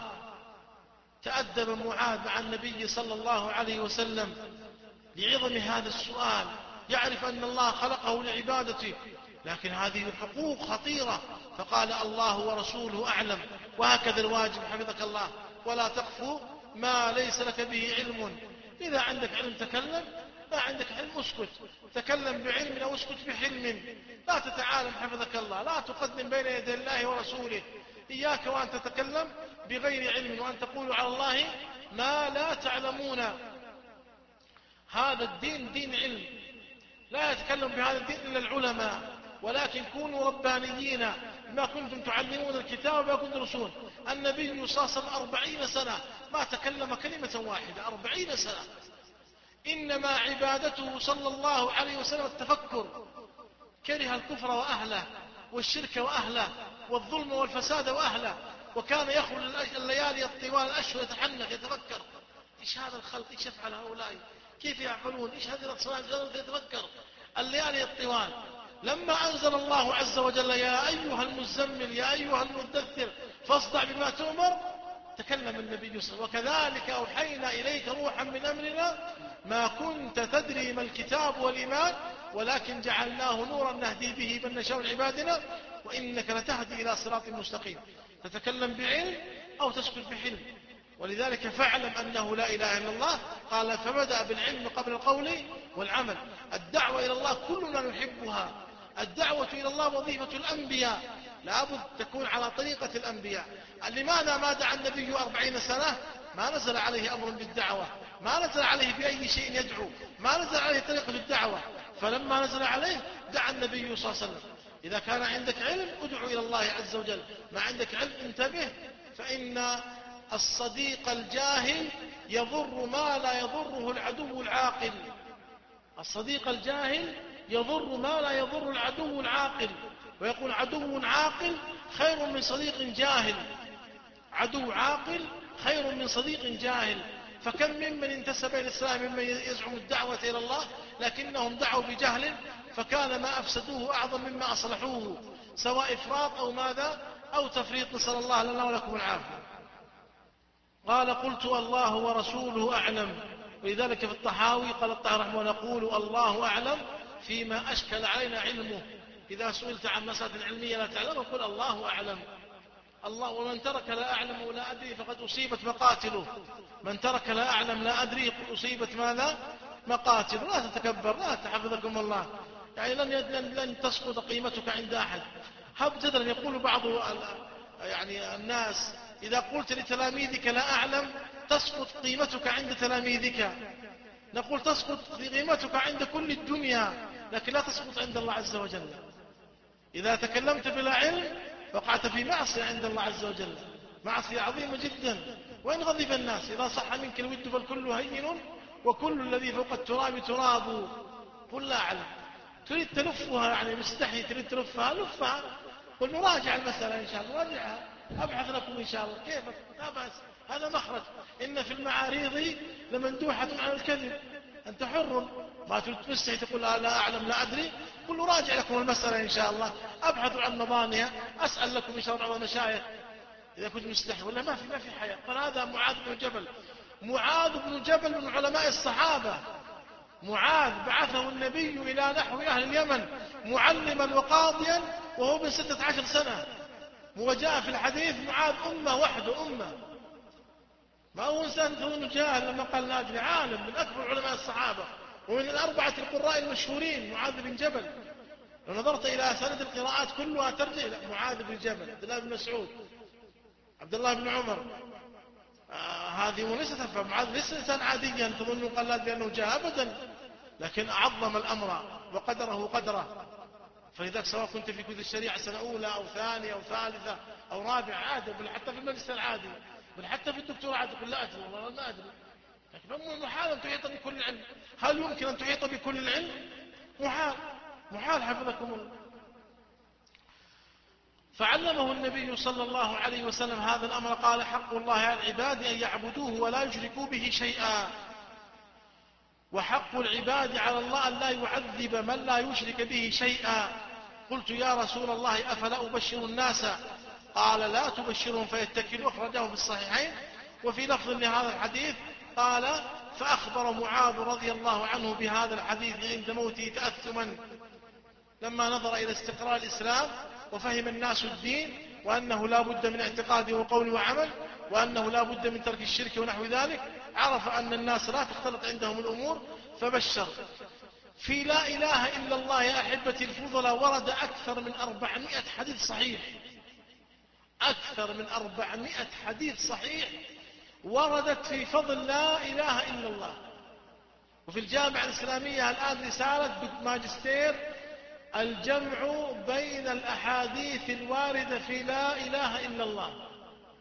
تأدب معاذ مع النبي صلى الله عليه وسلم لعظم هذا السؤال، يعرف أن الله خلقه لعبادته، لكن هذه الحقوق خطيرة. فقال الله ورسوله أعلم. وهكذا الواجب حفظك الله، ولا تقف ما ليس لك به علم. إذا عندك علم تكلم، ما عندك علم اسكت، تكلم بعلم أو اسكت بحلم. لا تتعالم حفظك الله، لا تقدم بين يدي الله ورسوله. إياك وأن تتكلم بغير علم وأن تقول على الله ما لا تعلمون. هذا الدين دين علم، لا يتكلم بهذا الدين إلا العلماء. ولكن كونوا ربانيين ما كنتم تعلمون الكتاب وما كنتم تدرسون. النبي صلى الله عليه وسلم أربعين سنة ما تكلم كلمة واحدة، أربعين سنة. إنما عبادته صلى الله عليه وسلم التفكر، كره الكفر وأهله والشرك وأهله والظلم والفساد وأهله، وكان يخرج الليالي الطوال الأشهر يتحنك يتفكر إيش هذا الخلق، إيش يفعل هؤلاء، كيف يعقلون، إيش هذه الأطفال، يتفكر الليالي الطوال. لما أنزل الله عز وجل يا أيها المزمل يا أيها المدثر فاصدع بما تؤمر، تكلم النبي صلى الله عليه وسلم وكذلك أوحينا إليك روحا من أمرنا ما كنت تدري ما الكتاب والإيمان ولكن جعلناه نورا نهدي به من نشاء من عبادنا وإنك لتهدي إلى صراط مستقيم. تتكلم بعلم أو تسكت بحلم، ولذلك فاعلم أنه لا إله إلا الله. قال فبدأ بالعلم قبل القول والعمل. الدعوة إلى الله كلنا نحبها، الدعوة إلى الله وظيفة الأنبياء، لابد تكون على طريقة الأنبياء. لماذا ما دعا النبي أربعين سنة؟ ما نزل عليه أمر بالدعوة، ما نزل عليه بأي شيء يدعو، ما نزل عليه طريقة الدعوة، فلما نزل عليه دعا النبي صلى الله عليه وسلم. إذا كان عندك علم ادعو إلى الله عز وجل، ما عندك علم انتبه، فإن الصديق الجاهل يضر ما لا يضره العدو العاقل. الصديق الجاهل يضر ما لا يضر العدو العاقل، ويقول عدو عاقل خير من صديق جاهل، عدو عاقل خير من صديق جاهل. فكم ممن انتسب إلى الإسلام ممن يزعم الدعوة إلى الله لكنهم دعوا بجهل فكان ما أفسدوه أعظم مما أصلحوه، سواء إفراط أو ماذا أو تفريط، نسأل الله لنا ولكم العافية. قال قلت الله ورسوله أعلم، ولذلك في الطحاوي قال الطحاوي رحمه نقول الله أعلم فيما أشكل علينا علمه. إذا سئلت عن مسألة علمية لا تعلم قل الله أعلم. الله ومن ترك لا أعلم ولا أدري فقد أصيبت مقاتله، من ترك لا أعلم لا أدري أصيبت ماذا مقاتله. لا تتكبر، لا تحفظكم الله، يعني لن, لن, لن تسقط قيمتك عند أحد. هب جدلا يقول بعض يعني الناس إذا قلت لتلاميذك لا أعلم تسقط قيمتك عند تلاميذك، نقول تسقط قيمتك عند كل الدنيا لكن لا تسقط عند الله عز وجل. إذا تكلمت بلا علم وقعت في معصية عند الله عز وجل، معصية عظيمة جدا. وإن غضب الناس إذا صح منك الود فالكل هين وكل الذي فوق التراب تراب. قل لا أعلم، تريد تلفها يعني مستحي تريد تلفها لفها، قل نراجع المسألة إن شاء الله، راجعها أبحث لكم إن شاء الله كيف لا بأس، هذا مخرج. إن في المعاريض لمندوحة عن الكذب، أنت حر، ما تريد تمستحي تقول لا أعلم لا أدري، قل نراجع لكم المسألة إن شاء الله، أبحث عن مضانها، أسأل لكم إن شاء الله بعض المشايخ إذا كنت مستحي ولا ما في ما في حياة. فهذا معاذ بن جبل، معاذ بن جبل من علماء الصحابة. معاذ بعثه النبي إلى نحو أهل اليمن معلما وقاضيا وهو من ستة عشر سنة، وجاء في الحديث معاذ أمة وحده أمة، ما هو إنسان تظن جاهل لما قال لا أدري، عالم من أكبر علماء الصحابة ومن الأربعة القراء المشهورين معاذ بن جبل. لو نظرت إلى سند القراءات كلها ترجع إلى معاذ بن جبل، عبد الله بن مسعود، عبد الله بن عمر. آه هذه وليست تفهم، معاذ ليس إنسان عاديا تظن قال لا أدري أنه جاء أبدا، لكن عظم الأمر وقدره قدره. فلذلك سواء كنت في كتب الشريعة سنة أولى أو ثانية أو ثالثة أو رابعة عادي، بل حتى في الماجستير عادي، بل حتى في الدكتوراه عادي تقول لا أدري والله ما أدري. لكن محال أن تحيط بكل العلم. هل يمكن أن تحيط بكل العلم؟ محال، محال حفظكم الله. فعلمه النبي صلى الله عليه وسلم هذا الأمر. قال حق الله على العباد أن يعبدوه ولا يشركوا به شيئا، وحق العباد على الله أن لا يعذب من لا يشرك به شيئا. قلت يا رسول الله أفلا أبشر الناس؟ قال لا تبشرهم فيتكلوا. أخرجه في الصحيحين. وفي لفظ لهذا الحديث قال فأخبر معاذ رضي الله عنه بهذا الحديث عند موته تأثما، لما نظر إلى استقرار الإسلام وفهم الناس الدين وأنه لا بد من اعتقاد وقول وعمل، وأنه لا بد من ترك الشرك ونحو ذلك، عرف أن الناس لا تختلط عندهم الأمور فبشر. في لا إله إلا الله يا أحبتي الفضلاء ورد أكثر من أربعمائة حديث صحيح، أكثر من أربعمائة حديث صحيح وردت في فضل لا إله إلا الله. وفي الجامعة الإسلامية الآن رسالة ماجستير الجمع بين الأحاديث الواردة في لا إله إلا الله.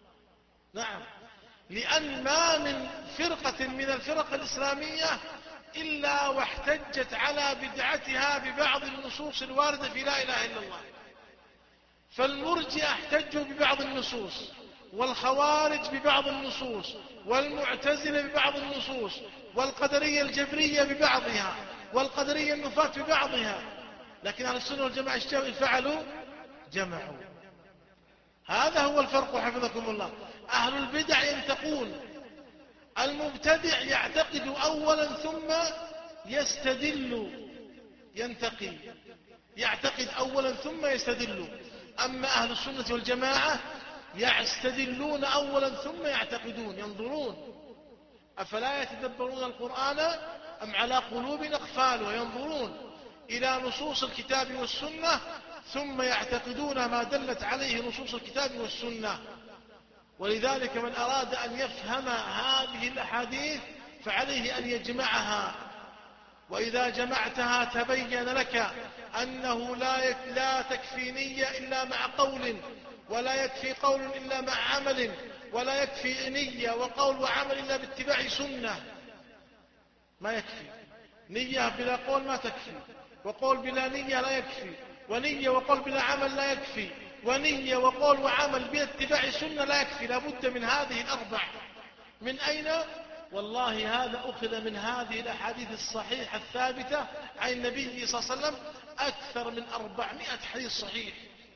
نعم، لأن ما من فرقة من الفرق الإسلامية إلا واحتجت على بدعتها ببعض النصوص الواردة في لا إله إلا الله. فالمرجئة احتجوا ببعض النصوص، والخوارج ببعض النصوص، والمعتزلة ببعض النصوص، والقدرية الجبرية ببعضها، والقدرية النفاة ببعضها. لكن أهل السنة والجماعة فعلوا جمعوا. هذا هو الفرق حفظكم الله. أهل البدع ينتقون، المبتدع يعتقد أولا ثم يستدل، ينتقي يعتقد أولا ثم يستدل. أما أهل السنة والجماعة يستدلون أولا ثم يعتقدون، ينظرون أفلا يتدبرون القرآن أم على قلوب أقفالها، ينظرون إلى نصوص الكتاب والسنة ثم يعتقدون ما دلت عليه نصوص الكتاب والسنة. ولذلك من أراد أن يفهم هذه الأحاديث فعليه أن يجمعها، وإذا جمعتها تبين لك أنه لا لا تكفي نية إلا مع قول، ولا يكفي قول إلا مع عمل، ولا يكفي نية وقول وعمل إلا باتباع سنة. ما يكفي نية بلا قول، ما تكفي، وقول بلا نية لا يكفي، ونية وقول بلا عمل لا يكفي، ونية وقول وعمل باتباع سنة لا يكفي. لابد من هذه الأربع. من أين؟ والله هذا أخذ من هذه الأحاديث الصحيحة الثابتة عن النبي صلى الله عليه وسلم، أكثر من أربعمائة حديث صحيح.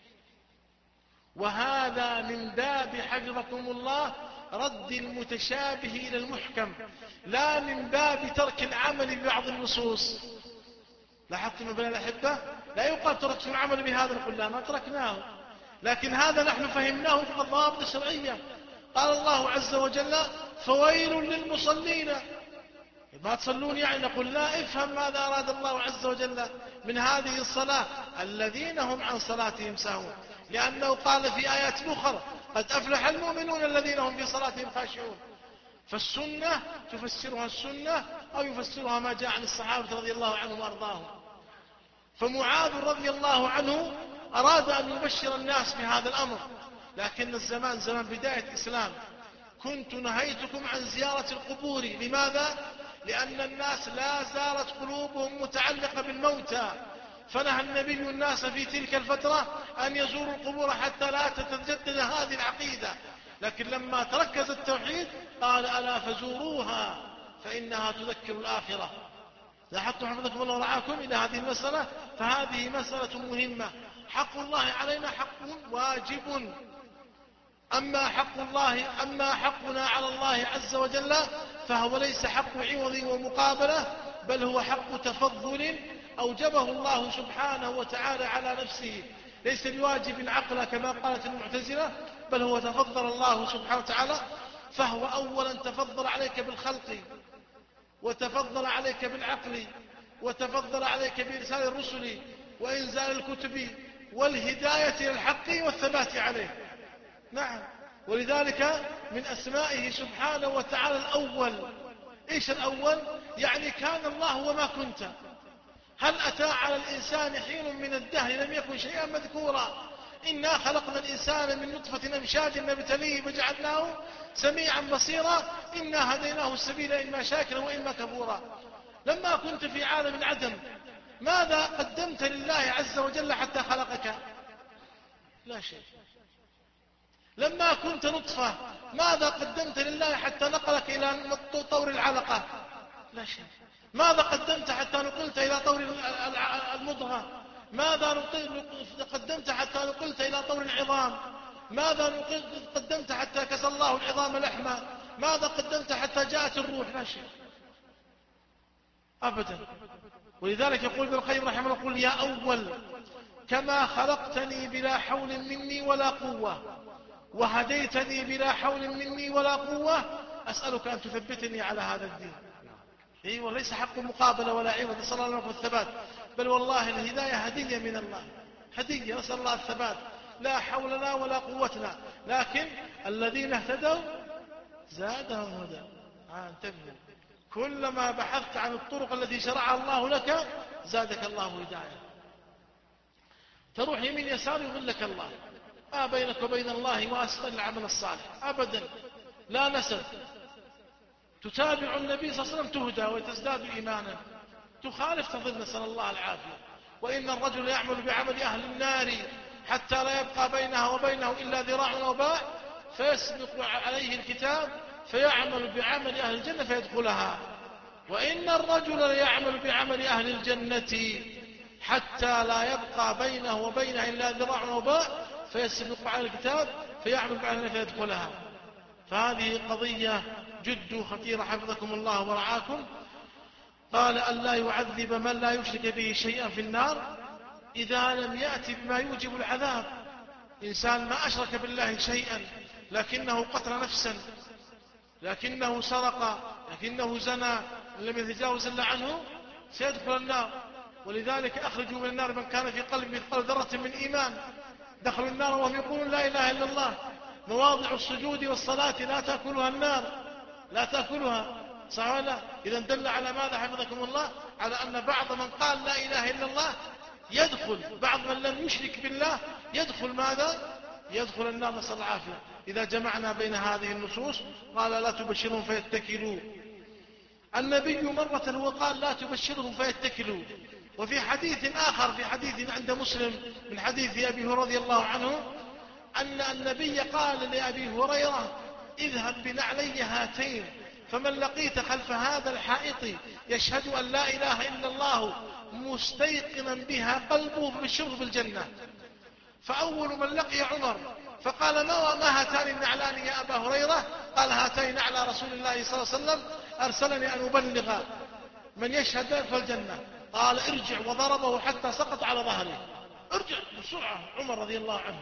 وهذا من باب حفظكم الله رد المتشابه إلى المحكم، لا من باب ترك العمل ببعض النصوص. لاحظتم بين الأحبة؟ لا يقال ترك العمل بهذا، نقول لا، ما تركناه، لكن هذا نحن فهمناه في الضوابط الشرعية. قال الله عز وجل فويل للمصلين، ما تصلون يعني، نقول لا، افهم ماذا أراد الله عز وجل من هذه الصلاة، الذين هم عن صلاتهم ساهون. لأنه قال في آيات أخرى قد أفلح المؤمنون الذين هم في صلاتهم خاشعون. فالسنة تفسرها السنة أو يفسرها ما جاء عن الصحابة رضي الله عنهم وأرضاهم. فمعاذ رضي الله عنه أراد أن يبشر الناس بهذا الأمر، لكن الزمان زمان بداية الإسلام. كنت نهيتكم عن زيارة القبور. لماذا؟ لأن الناس لا زالت قلوبهم متعلقة بالموتى، فنهى النبي الناس في تلك الفترة أن يزوروا القبور حتى لا تتجدد هذه العقيدة. لكن لما تركز التوحيد قال ألا فزوروها فإنها تذكر الآخرة. لاحظتم حفظكم الله ورعاكم إلى هذه المسألة؟ فهذه مسألة مهمة. حق الله علينا حق واجب، أما حق الله أما حقنا على الله عز وجل فهو ليس حق عوض ومقابلة، بل هو حق تفضل أوجبه الله سبحانه وتعالى على نفسه، ليس بواجب عقلا كما قالت المعتزلة، بل هو تفضل الله سبحانه وتعالى. فهو أولا تفضل عليك بالخلق، وتفضل عليك بالعقل، وتفضل عليك بإرسال الرسل وإنزال الكتب والهداية إلى الحق والثبات عليه. نعم، ولذلك من أسمائه سبحانه وتعالى الأول. إيش الأول؟ يعني كان الله وما كنت. هل أتى على الإنسان حين من الدهر لم يكن شيئا مذكورا؟ إنا خلقنا الإنسان من نطفة أمشاج نبتليه فجعلناه سميعا بصيرا، إنا هديناه السبيل إما شاكرا وإما كفورا. لما كنت في عالم العدم ماذا قدمت لله عز وجل حتى خلقك؟ لا شيء. لما كنت نطفة ماذا قدمت لله حتى نقلك إلى طور العلقة؟ لا شيء. ماذا قدمت حتى نقلت إلى طور المضغة؟ ماذا قدمت حتى نقلت إلى طور العظام؟ ماذا قدمت حتى كسى الله العظام لحما؟ ماذا قدمت حتى جاءت الروح؟ لا شيء أبدا. ولذلك يقول ابن القيم رحمه الله يقول يا أول كما خلقتني بلا حول مني ولا قوة، وهديتني بلا حول مني ولا قوة، أسألك أن تثبتني على هذا الدين. أيوة، ليس حق مقابلة ولا عوض، نسأل الله لكم الثبات، بل والله الهداية هدية من الله، هدية، نسأل الله الثبات، لا حولنا ولا قوتنا. لكن الذين اهتدوا زادهم هدى. آه انتبهوا، كلما بحثت عن الطرق التي شرعها الله لك زادك الله هداية. تروح يمين يسار يظلك الله، ما بينك وبين الله واسطة العمل الصالح أبدا، لا نسب. تتابع النبي صلى الله عليه وسلم تهدى وتزداد إيمانا، تخالف تضل، نسأل الله العافية. وإن الرجل يعمل بعمل أهل النار حتى لا يبقى بينها وبينه إلا ذراع أو باع، فيسبق عليه الكتاب فيعمل بعمل أهل الجنة فيدخلها. وإن الرجل ليعمل بعمل أهل الجنة حتى لا يبقى بينه وبينها إلا ذراع أو باع، فيسبق على الكتاب فيعمل بعمل الجنة فيدخلها. فهذه قضية جد خطيرة حفظكم الله ورعاكم. قال أن لا يعذب من لا يشرك به شيئا في النار إذا لم يأتي بما يوجب العذاب. إنسان ما أشرك بالله شيئا لكنه قتل نفسا، لكنه سرق، لكنه زنى، لم يتجاوز إلا عنه سيدخل النار. ولذلك أخرجوا من النار من كان في قلب مثقال ذرة من إيمان. دخلوا النار وهم يقولون لا إله إلا الله. مواضع السجود والصلاة لا تأكلها النار، لا تأكلها، صح ولا لا؟ إذا دل على ماذا حفظكم الله؟ على أن بعض من قال لا إله إلا الله يدخل، بعض من لم يشرك بالله يدخل ماذا؟ يدخل النار، نسأل العافية. إذا جمعنا بين هذه النصوص قال لا تبشرهم فيتكلوا. النبي مرة هو قال لا تبشرهم فيتكلوا، وفي حديث آخر، في حديث عند مسلم من حديث أبي هريرة رضي الله عنه، أن النبي قال لأبي هريرة اذهب بنعلي هاتين، فمن لقيت خلف هذا الحائط يشهد أن لا إله إلا الله مستيقنا بها قلبه فبشره بالجنة. فأول من لقي عمر فقال ما ما هاتان النعلان يا أبا هريرة؟ قال هاتين نعلى رسول الله صلى الله عليه وسلم أرسلني أن أبلغ من يشهد يدخل الجنة. قال ارجع، وضربه حتى سقط على ظهره. ارجع بسرعة عمر رضي الله عنه.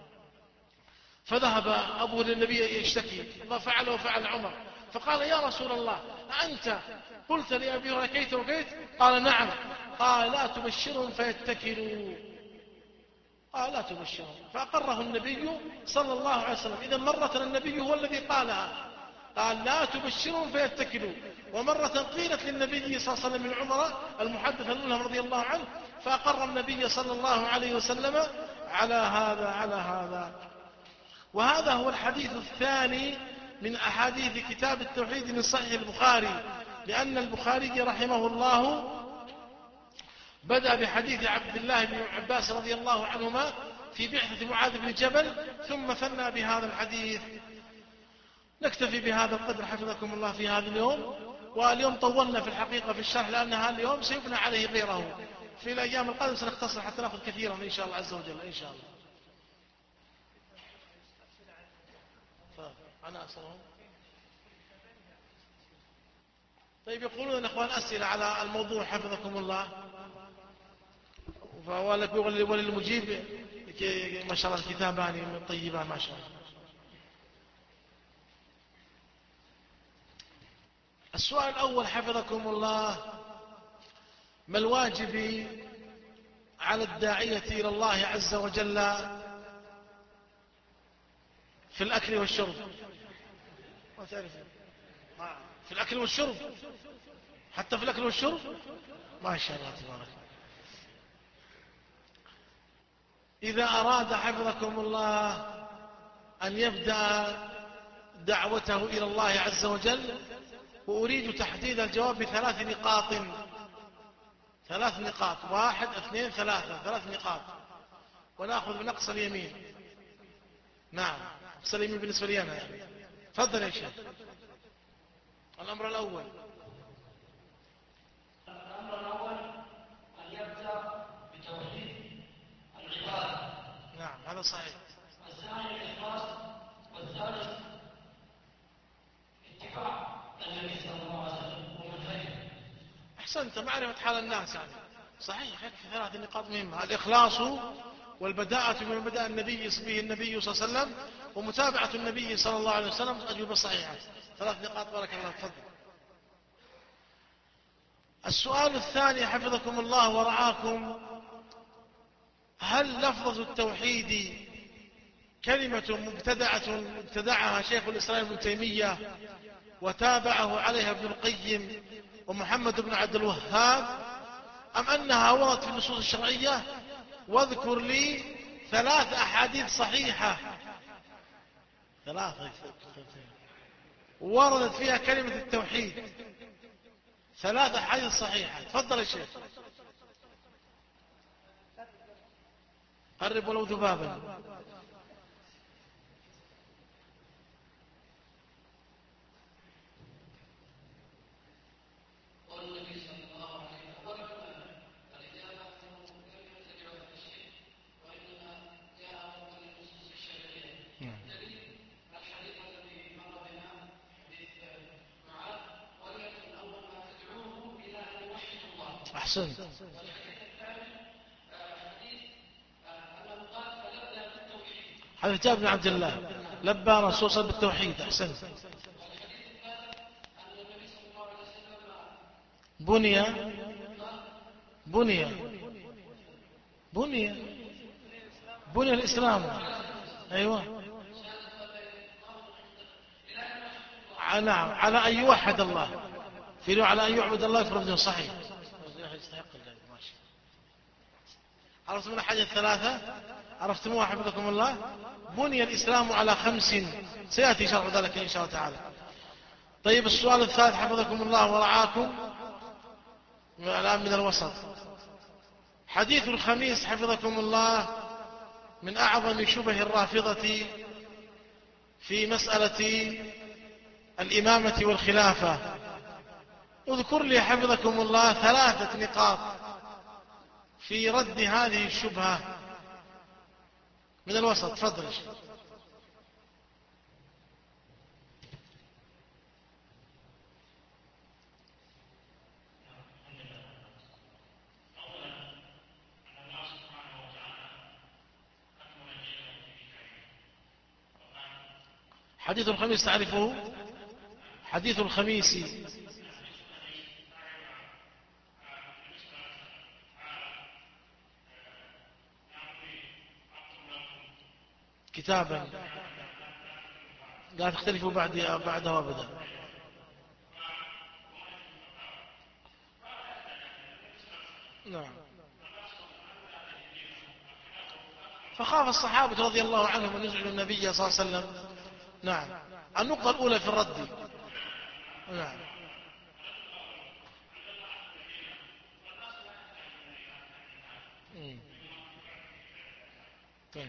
فذهب أبوه للنبي يشتكي ما فعل وفعل عمر، فقال يا رسول الله أنت قلت لأبي هريرة كيت وكيت؟ قال نعم. قال لا تبشرهم فيتكلوا، قال لا تبشرهم، فأقره النبي صلى الله عليه وسلم. إذا مرة النبي هو الذي قالها، قال لا تبشرهم فيتكلوا. ومرة قيلت للنبي صلى الله عليه وسلم من عمر المحدث الملهم رضي الله عنه، فأقر النبي صلى الله عليه وسلم على هذا على هذا. وهذا هو الحديث الثاني من أحاديث كتاب التوحيد من صحيح البخاري، لأن البخاري رحمه الله بدأ بحديث عبد الله بن عباس رضي الله عنهما في بعثة معاذ بن جبل، ثم ثنى بهذا الحديث. نكتفي بهذا القدر حفظكم الله في هذا اليوم. واليوم طولنا في الحقيقة في الشرح، لأن هذا اليوم سيبنى عليه غيره. في الأيام القادمة سنختصر حتى نأخذ كثيرا إن شاء الله عز وجل إن شاء الله. أنا أصلهم. طيب يقولون الأخوان أسئلة على الموضوع حفظكم الله، فوالك وللمجيب ما شاء الله الكتابان طيبان ما شاء الله. السؤال الأول حفظكم الله: ما الواجب على الداعية إلى الله عز وجل في الأكل والشرب؟ ما تعرف في الأكل والشرب، حتى في الأكل والشرب ما شاء الله تبارك. إذا أراد حفظكم الله أن يبدأ دعوته إلى الله عز وجل، وأريد تحديد الجواب بثلاث نقاط، ثلاث نقاط، واحد اثنين ثلاثة، ثلاث نقاط، ونأخذ من أقصى اليمين. نعم أقصى اليمين بالنسبة لي أنا يعني. تفضل يا شيخ. الأمر الأول الأمر الأول أن يبدأ بتوحيد العبادة. نعم هذا صحيح. الثاني الإخلاص، والثالث اتباع النبي صلى الله عليه وسلم ومنهجه. أحسنت، معرفة حال الناس يعني. صحيح، يكفي ثلاث نقاط مهمة: الإخلاص، والبداءة من بدأ النبي به النبي صلى الله عليه وسلم، ومتابعة النبي صلى الله عليه وسلم. أجوبة صحيحة، ثلاث نقاط بارك الله. تفضل. السؤال الثاني حفظكم الله ورعاكم: هل لفظ التوحيد كلمة مبتدعة ابتدعها شيخ الإسلام ابن تيمية وتابعه عليها ابن القيم ومحمد بن عبد الوهاب، أم أنها وردت في النصوص الشرعية؟ واذكر لي ثلاث أحاديث صحيحة. ثلاثة وردت فيها كلمة التوحيد ثلاث أحاديث صحيحة. تفضل يا شيخ. قرب ولو ذبابا. أحسنت. حديث جابر بن عبد الله لبى رسول صلى بالتوحيد. أحسنت. بني بني بني بني الإسلام. أيوة. نعم على أن يوحد الله، في على أن يعبد الله يفرد. صحيح. عرفتم الأحاديث الثلاثة؟ عرفتموها حفظكم الله؟ بني الإسلام على خمس، سيأتي شرح ذلك إن شاء الله تعالى. طيب السؤال الثالث حفظكم الله ورعاكم الآن من الوسط. حديث الخميس حفظكم الله من أعظم شبه الرافضة في مسألة الإمامة والخلافة. اذكر لي حفظكم الله ثلاثة نقاط في رد هذه الشبهة من الوسط. تفضل. حديث الخميس تعرفه؟ حديث الخميس كتابا لا تختلفوا بعد بعده أبدا. نعم. فخاف الصحابة رضي الله عنهم أن يزعلوا النبي صلى الله عليه وسلم. نعم. النقطة الأولى في الرد. نعم. طيب.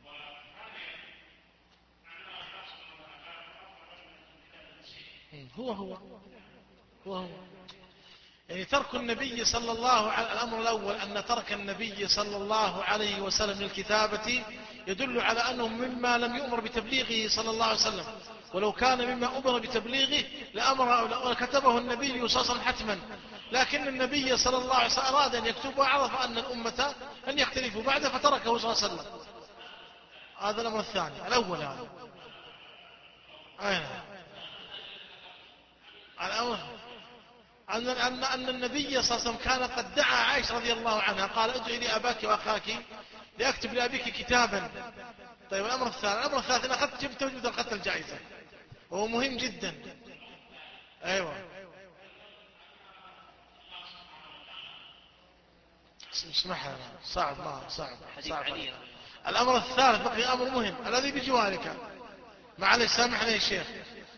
هو هو هو هو يعني ترك النبي صلى الله عليه الأمر الأول أن ترك النبي صلى الله عليه وسلم للكتابة يدل على أنه مما لم يؤمر بتبليغه صلى الله عليه وسلم، ولو كان مما أمر بتبليغه لأمر ولكتبه النبي صلى الله عليه وسلم حتما، لكن النبي صلى الله عليه وسلم أراد أن يكتب وعرف أن الأمة أن يختلفوا بعده فتركه صلى الله عليه وسلم. هذا الأمر الثاني. الأول هذا أين الأول أن, أن, أن النبي صلى الله عليه وسلم كان قد دعا عائشة رضي الله عنها قال ادعي لي أباك وأخاك لأكتب لأبيك كتابا. طيب الأمر الثالث الأمر الثالث إن أخذت جبت وجبت أخذت الجائزة، وهو مهم جدا. أيوة اسمحها صعب ما صعب, صعب. الأمر الثالث بقي أمر مهم الذي بجوارك. معلش سامحنا يا شيخ.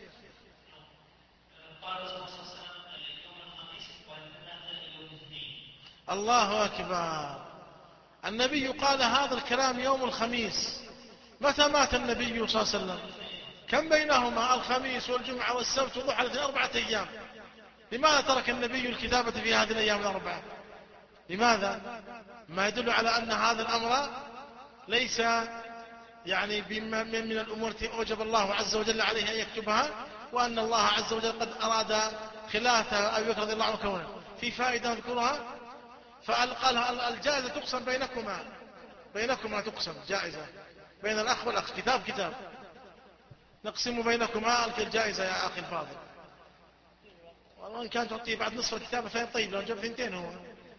الله أكبر. النبي قال هذا الكلام يوم الخميس. متى مات النبي صلى الله عليه وسلم؟ كم بينهما الخميس والجمعة والسبت وضحى الاثنين أربعة أيام. لماذا ترك النبي الكتابة في هذه الأيام الأربعة؟ لماذا؟ ما يدل على أن هذا الأمر ليس يعني من الأمور التي أوجب الله عز وجل عليه أن يكتبها، وأن الله عز وجل قد أراد خلافة أبي بكر رضي الله عنه كونه. في فائدة نذكرها. فقال الجائزة تقسم بينكما بينكما تقسم جائزة بين الأخ والأخ كتاب كتاب نقسم بينكما الجائزة يا أخي الفاضل. والله إن كان تعطيه بعد نصف الكتابة فين طيب لو جاب ثنتين. هو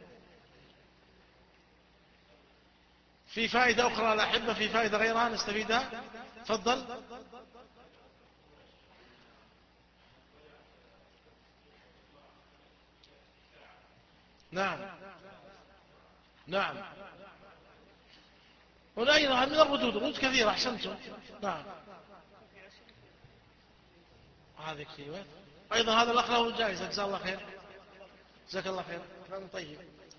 في فائدة أخرى الأحبة في فائدة غيرها نستفيدها. تفضل. نعم نعم. والأيضا من الردود ردود كثيرة أحسنتم. نعم هذه كثيرة. أيضا هذا الأخ له جائزة، جزاه الله خير، جزاك الله خير، كلام طيب.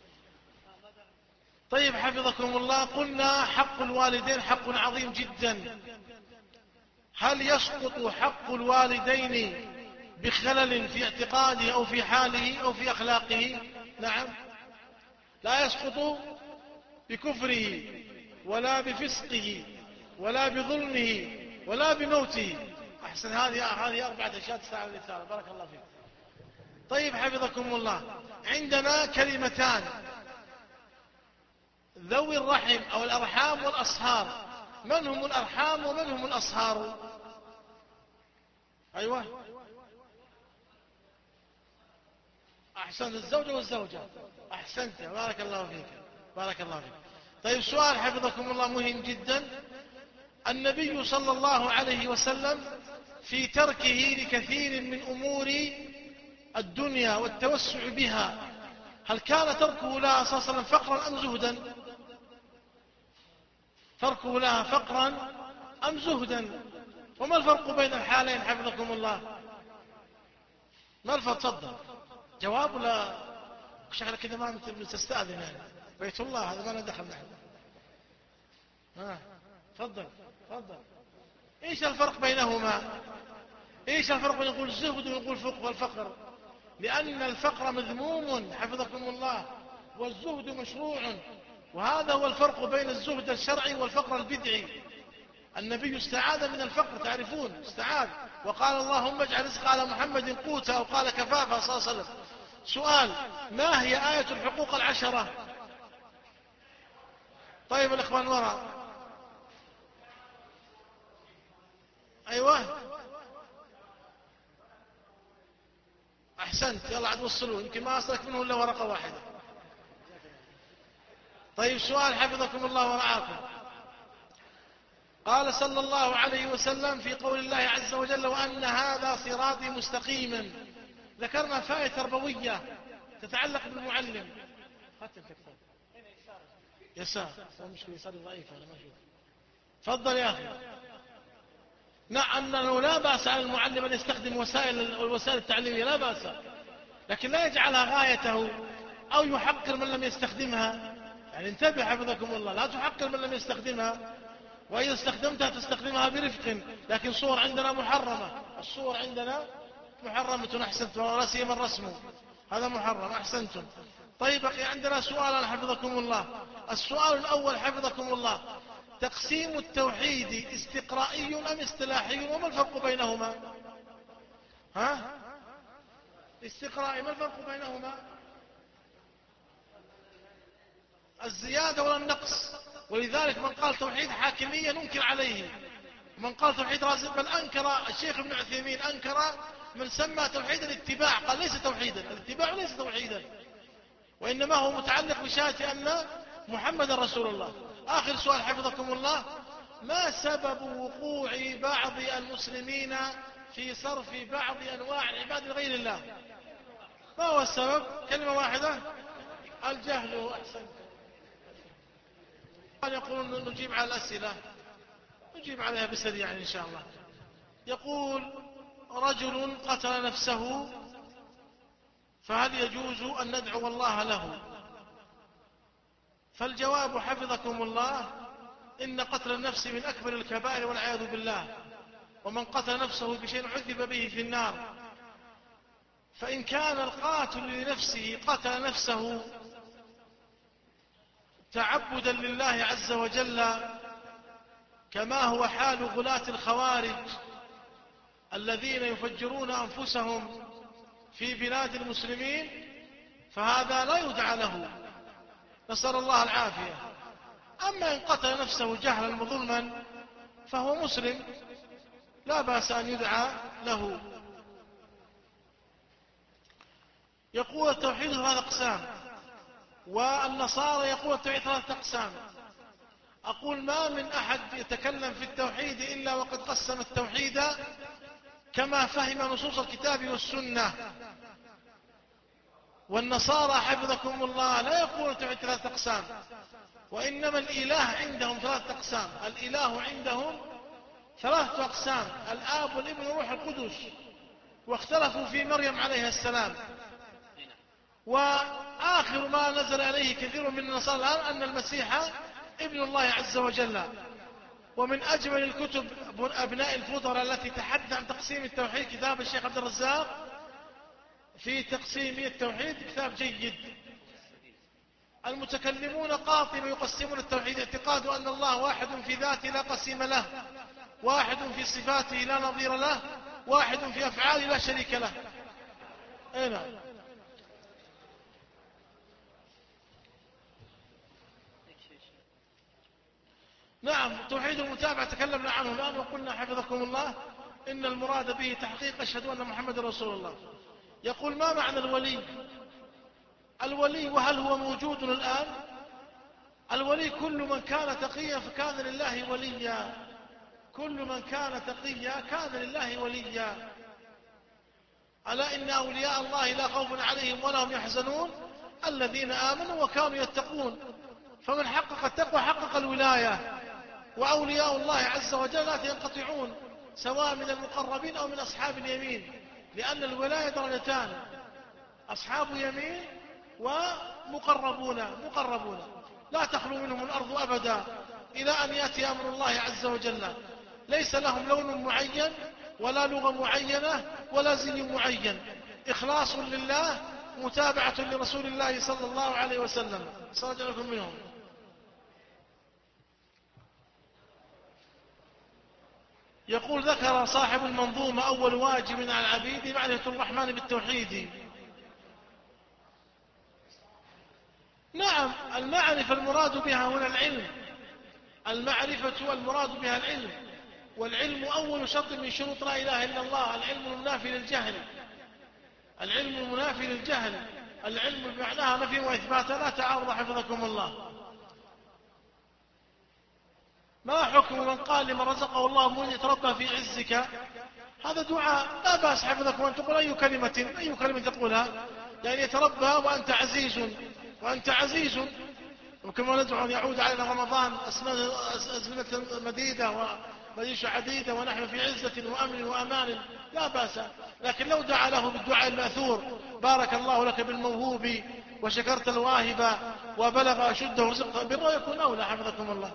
طيب حفظكم الله، قلنا حق الوالدين حق عظيم جدا. هل يسقط حق الوالدين بخلل في اعتقاده أو في حاله أو في أخلاقه؟ نعم، لا يسقط بكفره ولا بفسقه ولا بظلمه ولا بموته. أحسن، هذه هذه أربعة أشياء تستعمل الإثارة. بارك الله فيك. طيب حفظكم الله، عندنا كلمتان: ذوي الرحم أو الأرحام والأصهار. من هم الأرحام ومن هم الأصهار؟ أيوة، أحسنت، الزوجة والزوجة. أحسنت، بارك الله فيك، بارك الله فيك. طيب سؤال حفظكم الله مهم جدا: النبي صلى الله عليه وسلم في تركه لكثير من أمور الدنيا والتوسع بها، هل كان تركه لها صلى الله عليه وسلم فقرا أم زهدا؟ تركه لها فقرا أم زهدا؟ وما الفرق بين الحالين حفظكم الله؟ ما الفرق؟ تفضل جواب. ولا شغله كذا ما انت بتستاذن يعني؟ بيت الله هذا ما له دخل نحن. ها تفضل تفضل. ايش الفرق بينهما؟ ايش الفرق بين نقول الزهد ونقول فقر والفقر؟ لان الفقر مذموم حفظكم الله، والزهد مشروع، وهذا هو الفرق بين الزهد الشرعي والفقر البدعي. النبي استعاذ من الفقر، تعرفون، استعاذ وقال اللهم اجعل رزق على محمد قوتا، أو قال كفافا صلى الله عليه وسلم. سؤال: ما هي آية الحقوق العشرة؟ طيب الإخوان وراء. أيوة أحسنت، يلا عاد وصلوا، يمكن ما أصلك منه إلا ورقة واحدة. طيب سؤال حفظكم الله ورعاكم: قال صلى الله عليه وسلم في قول الله عز وجل وأن هذا صراطي مستقيما، ذكرنا فائدة تربوية تتعلق بالمعلم. يسار، مشكلة يسار ضعيف أنا ما أشوف. تفضل يا أخي. نعم، أنه لا بأس على المعلم أن يستخدم وسائل الوسائل التعليمية، لا بأس، لكن لا يجعلها غايته أو يحقر من لم يستخدمها. يعني انتبه حفظكم الله، لا تحقر من لم يستخدمها، وإذا استخدمتها تستخدمها برفق. لكن صور عندنا محرمة، الصور عندنا محرمة. أحسنتم، ولا سيما الرسم هذا محرم. أحسنتم. طيب بقي عندنا سؤال حفظكم الله. السؤال الأول حفظكم الله: تقسيم التوحيد استقرائي أم اصطلاحي، وما الفرق بينهما؟ ها؟ استقرائي، ما الفرق بينهما؟ الزيادة ولا النقص. ولذلك من قال توحيد حاكمية ننكر عليه، من قال توحيد رازق، بل أنكر الشيخ ابن عثيمين، أنكر من سمى توحيد الاتباع، قال ليس توحيدا، الاتباع ليس توحيدا، وإنما هو متعلق بشهادة أن محمد رسول الله. آخر سؤال حفظكم الله: ما سبب وقوع بعض المسلمين في صرف بعض أنواع العباد لغير الله؟ ما هو السبب؟ كلمة واحدة: الجهل. أحسن. يقولون نجيب على الأسئلة، نجيب عليها بسريع إن شاء الله. يقول: رجل قتل نفسه، فهل يجوز أن ندعو الله له؟ فالجواب حفظكم الله: إن قتل النفس من أكبر الكبائر والعياذ بالله، ومن قتل نفسه بشيء عذب به في النار. فإن كان القاتل لنفسه قتل نفسه تعبدا لله عز وجل، كما هو حال غلاة الخوارج الذين يفجرون أنفسهم في بلاد المسلمين، فهذا لا يدعى له، نسأل الله العافية. أما إن قتل نفسه جهلا وظلما فهو مسلم، لا بأس أن يدعى له. يقول التوحيد ثلاثة أقسام، والنصارى يقول التوحيد ثلاثة أقسام. أقول: ما من أحد يتكلم في التوحيد إلا وقد قسم التوحيد كما فهم نصوص الكتاب والسنة. والنصارى حفظكم الله لا يقولون التوحيد ثلاثة أقسام، وإنما الإله عندهم ثلاثة أقسام. الإله عندهم ثلاثة أقسام: الآب والابن والروح القدس. واختلفوا في مريم عليها السلام. وآخر ما نزل عليه كثير من النصارى الآن أن المسيح ابن الله عز وجل. ومن أجمل الكتب أبناء الفضل التي تحدث عن تقسيم التوحيد كتاب الشيخ عبد الرزاق في تقسيم التوحيد، كتاب جيد. المتكلمون قاطبة يقسمون التوحيد اعتقاد أن الله واحد في ذاته لا قسيم له، واحد في صفاته لا نظير له، واحد في أفعاله لا شريك له. هنا نعم توحيد المتابعة تكلمنا عنه الآن وقلنا حفظكم الله إن المراد به تحقيق أشهد أن محمد رسول الله. يقول ما معنى الولي؟ الولي وهل هو موجود الآن؟ الولي كل من كان تقيا فكان لله وليا، كل من كان تقيا كان لله وليا. ألا إن أولياء الله لا خوف عليهم ولا هم يحزنون الذين آمنوا وكانوا يتقون. فمن حقق التقوى حقق الولاية. وأولياء الله عز وجل لا ينقطعون سواء من المقربين أو من أصحاب اليمين، لأن الولاية درجتان، أصحاب يمين ومقربون مقربون لا تخلو منهم الأرض أبدا إلى أن يأتي أمر الله عز وجل. ليس لهم لون معين ولا لغة معينة ولا زي معين، إخلاص لله، متابعة لرسول الله صلى الله عليه وسلم. صلى الله عليه منهم. يقول ذكر صاحب المنظومة أول واجب على العبيد معرفة الرحمن بالتوحيد. نعم المعرفة المراد بها هنا العلم، المعرفة المراد بها العلم، والعلم أول شرط من شروط لا إله إلا الله. العلم المنافي للجهل، العلم المنافي للجهل، العلم بمعناها نفي وإثبات لا تعارض حفظكم الله. ما حكم من قال لمن رزقه الله من يتربى في عزك؟ هذا دعاء لا بأس حفظكم أن تقول أي كلمة أي كلمة تقولها، يعني يتربى وأنت عزيز وأنت عزيز. وكما ندعو أن يعود علينا رمضان أزمنة مديدة ومديشة عديدة ونحن في عزة وأمن وأمان لا بأس. لكن لو دعا له بالدعاء المأثور بارك الله لك بالموهوب وشكرت الواهب وبلغ أشده ورزقه بره يكون أولى حفظكم الله.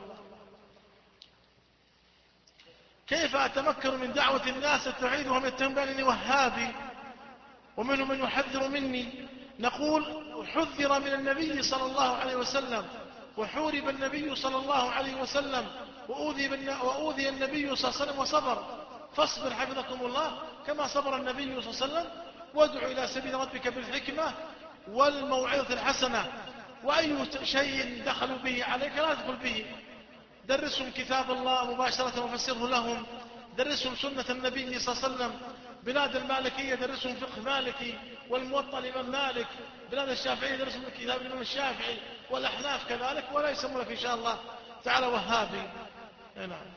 كيف أتمكن من دعوة الناس التوحيد وهم يتهمون بأنني وهابي ومنهم من يحذر مني؟ نقول حذر من النبي صلى الله عليه وسلم وحورب النبي صلى الله عليه وسلم وأوذي, وأوذي النبي صلى الله عليه وسلم وصبر. فاصبر حفظكم الله كما صبر النبي صلى الله عليه وسلم، وادعو إلى سبيل ربك بالحكمة والموعظة الحسنة. وأي شيء دخلوا به عليك لا تدخل به. درسهم كتاب الله مباشرة وفسره لهم، درسهم سنة النبي صلى الله عليه وسلم. بلاد المالكية درسهم فقه مالكي والموطأ لمن مالك، بلاد الشافعية درسهم كتاب الإمام الشافعي، والأحناف كذلك، ولا يسمون في شاء الله تعالى وهابي. نعم.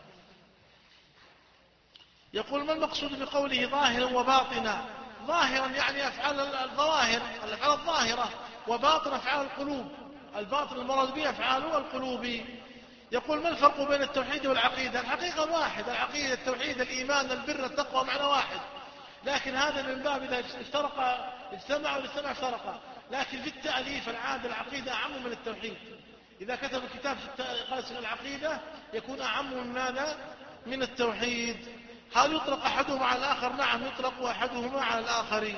يقول ما المقصود بقوله ظاهرا وباطنا؟ ظاهرا يعني أفعال الظواهر، الأفعال الظاهرة، وباطن أفعال القلوب، الباطن المراد به أفعال القلوب. يقول ما الفرق بين التوحيد والعقيدة؟ الحقيقة واحد، العقيدة التوحيد الإيمان البر التقوى معنى واحد، لكن هذا من باب إذا افترق اجتمع والاجتماع افترق. لكن في التأليف العادة العقيدة أعم من التوحيد. إذا كتب الكتاب قاسم العقيدة يكون أعم من ماذا؟ من التوحيد. هل يطلق أحدهما على الآخر؟ نعم يطلق أحدهما على الآخر.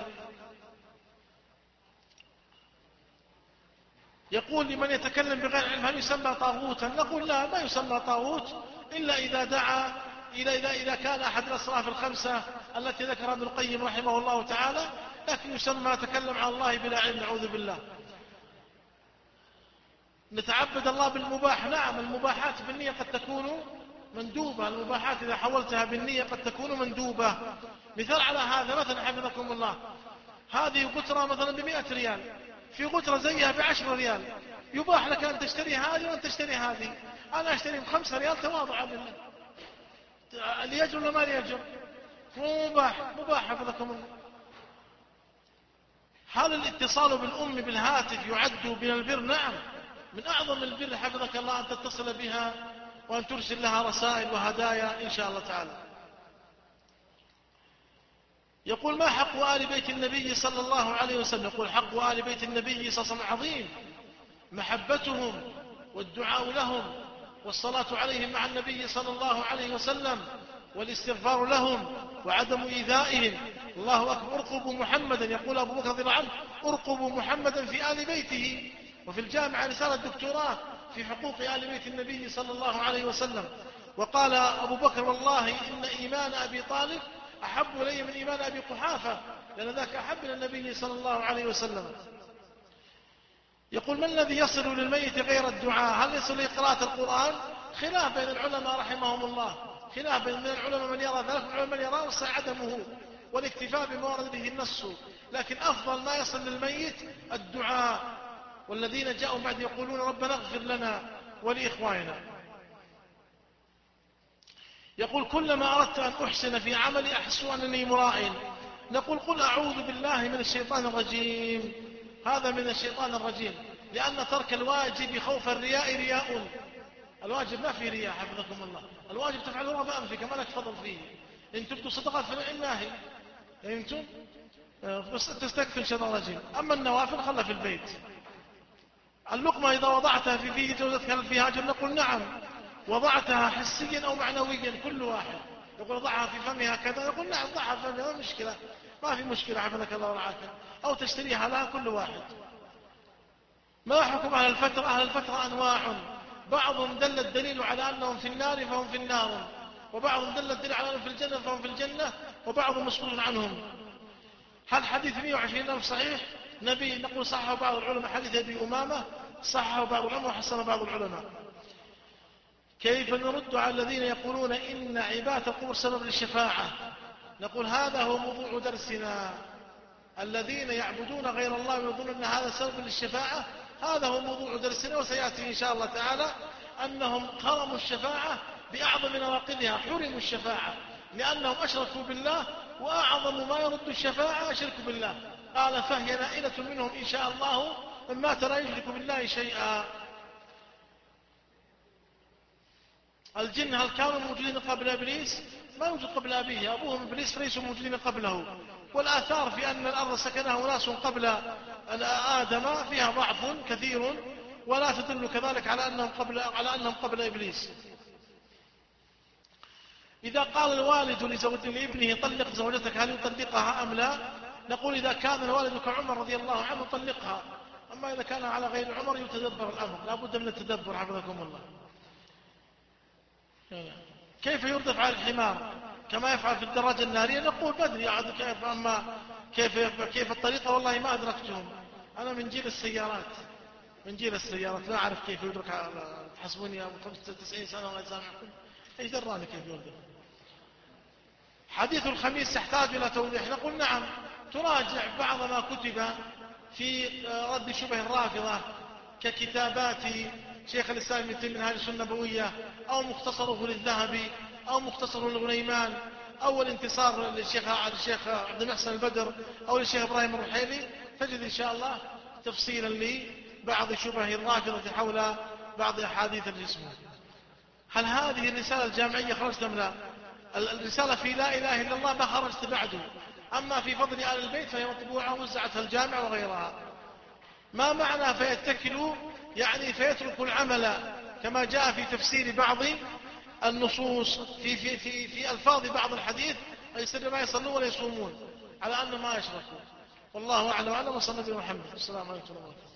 يقول لمن يتكلم بغير علم هل يسمى طاغوتا؟ نقول لا، ما يسمى طاغوت إلا إذا دعا إلى إذا, إذا كان أحد الأصراف الخمسة التي ذكرها ابن القيم رحمه الله تعالى، لكن يسمى تكلم عن الله بلا علم نعوذ بالله. نتعبد الله بالمباح، نعم المباحات بالنية قد تكون مندوبة، المباحات إذا حولتها بالنية قد تكون مندوبة. مثال على هذا مثلا حفظكم الله، هذه قطرة مثلا بمئة ريال، في قطرة زيها بعشر ريال، يباح لك أن تشتري هذه وأن تشتري هذه. أنا أشتري بخمسة ريال تواضعا لله، ليجر ولا ما ليجر؟ مباح مباح حفظكم الله. هل الاتصال بالأم بالهاتف يعد من البر؟ نعم، من أعظم البر حفظك الله أن تتصل بها وأن ترسل لها رسائل وهدايا إن شاء الله تعالى. يقول ما حق آل بيت النبي صلى الله عليه وسلم؟ يقول حق آل بيت النبي صلى الله عليه وسلم عظيم، محبتهم والدعاء لهم والصلاة عليهم مع النبي صلى الله عليه وسلم والاستغفار لهم وعدم إيذائهم. الله أكبر، ارقبوا محمدا، يقول أبو بكر رضي الله عنه ارقبوا محمدا في آل بيته. وفي الجامعة رسالة دكتوراه في حقوق آل بيت النبي صلى الله عليه وسلم. وقال أبو بكر والله إن إيمان أبي طالب أحب إلي من إيمان أبي قحافة، لأن ذاك أحب إلى النبي صلى الله عليه وسلم. يقول ما الذي يصل للميت غير الدعاء؟ هل يصل لقراءة القرآن؟ خلاف بين العلماء رحمهم الله، خلاف بين العلماء من يرى ذلك ومن العلماء من يرى وصح عدمه والاكتفاء بما ورد به النص، لكن أفضل ما يصل للميت الدعاء. والذين جاءوا بعد يقولون ربنا اغفر لنا ولإخواننا. يقول كلما أردت أن أحسن في عملي أحس أنني مراء. نقول قل أعوذ بالله من الشيطان الرجيم، هذا من الشيطان الرجيم، لأن ترك الواجب خوف الرياء رياء. الواجب ما في رياء حفظكم الله، الواجب تفعله رغم أنفك ما لك فضل فيه. إن تبدو صدقات فنعم ما هي، أنتم بس تستكفل شيطان رجيم. أما النوافل خلها في البيت. اللقمة إذا وضعتها في فيه جوزتك هل فيها أجر؟ نقول نعم. وضعتها حسيا أو معنويا كل واحد. يقول ضعها في فمها كذا، نقول نعم ضعها في فمها، ما مشكلة، ما في مشكلة حفظك الله ورعاك. أو تشتريها لها كل واحد. ما حكم أهل الفترة؟ أهل الفترة أنواع، بعضهم دل الدليل على أنهم في النار فهم في النار، وبعضهم دل الدليل على أنهم في الجنة فهم في الجنة، وبعضهم مسؤول عنهم. هل حديث مئة وعشرين ألف صحيح؟ نبي نقول صححه بعض العلماء، حديث أبي أمامة صححه بعض العلماء وحسنه بعض العلماء. كيف نرد على الذين يقولون إن عبادة القبور سبب للشفاعة؟ نقول هذا هو موضوع درسنا. الذين يعبدون غير الله ويظنون أن هذا سبب للشفاعة، هذا هو موضوع درسنا، وسيأتي إن شاء الله تعالى أنهم حرموا الشفاعة بأعظم نواقضها، حرموا الشفاعة لأنهم أشركوا بالله، وأعظم ما يرد الشفاعة شرك بالله. قال فهي نائلة منهم إن شاء الله من مات لا يشرك بالله شيئا. الجن هل كانوا موجودين قبل إبليس؟ ما يوجد قبل أبيه، أبوهم إبليس فليسوا موجودين قبله. والآثار في أن الأرض سكنها ناس قبل آدم فيها ضعف كثير، ولا تدل كذلك على أنهم قبل, على أنهم قبل إبليس. إذا قال الوالد لزوج لابنه طلق زوجتك هل يطلقها أم لا؟ نقول إذا كان الوالد كعمر رضي الله عنه طلقها، أما إذا كان على غير عمر يتدبر الأمر، لا بد من التدبر حفظكم الله. كيف يردف على الحمار كما يفعل في الدراجة النارية؟ نقول بدري عاد كيف، أما كيف, كيف الطريقة والله ما أدركتهم. أنا من جيل السيارات، من جيل السيارات لا أعرف كيف يدرك. تحسبوني أبو خمسة وتسعين سنة الله يسامحكم، إيش دراني كيف يردف. حديث الخميس يحتاج إلى توضيح. نقول نعم، تراجع بعض ما كتب في رد شبه الرافضة ككتابات شيخ الإسلام ابن تيمية منهاج السنة النبوية، أو مختصره للذهبي، أو مختصره للغنيمان، أو الانتصار للشيخ الشيخ عبد المحسن البدر، أو للشيخ إبراهيم الرحيلي، تجد إن شاء الله تفصيلا لبعض شبه الرافضة حول بعض أحاديث الجسم. هل هذه الرسالة الجامعية خرجت أم لا؟ الرسالة في لا إله إلا الله ما خرجت بعده، أما في فضل آل البيت فهي مطبوعة وزعتها الجامعة وغيرها. ما معنى فيتكلوا؟ يعني فيتركوا العمل كما جاء في تفسير بعض النصوص في, في, في, في ألفاظ بعض الحديث، يصير ما يصلون ولا يصومون على أنه ما يشركوا. والله أعلم وأعلم. وصلى الله عليه وسلم. السلام عليكم ورحمة الله.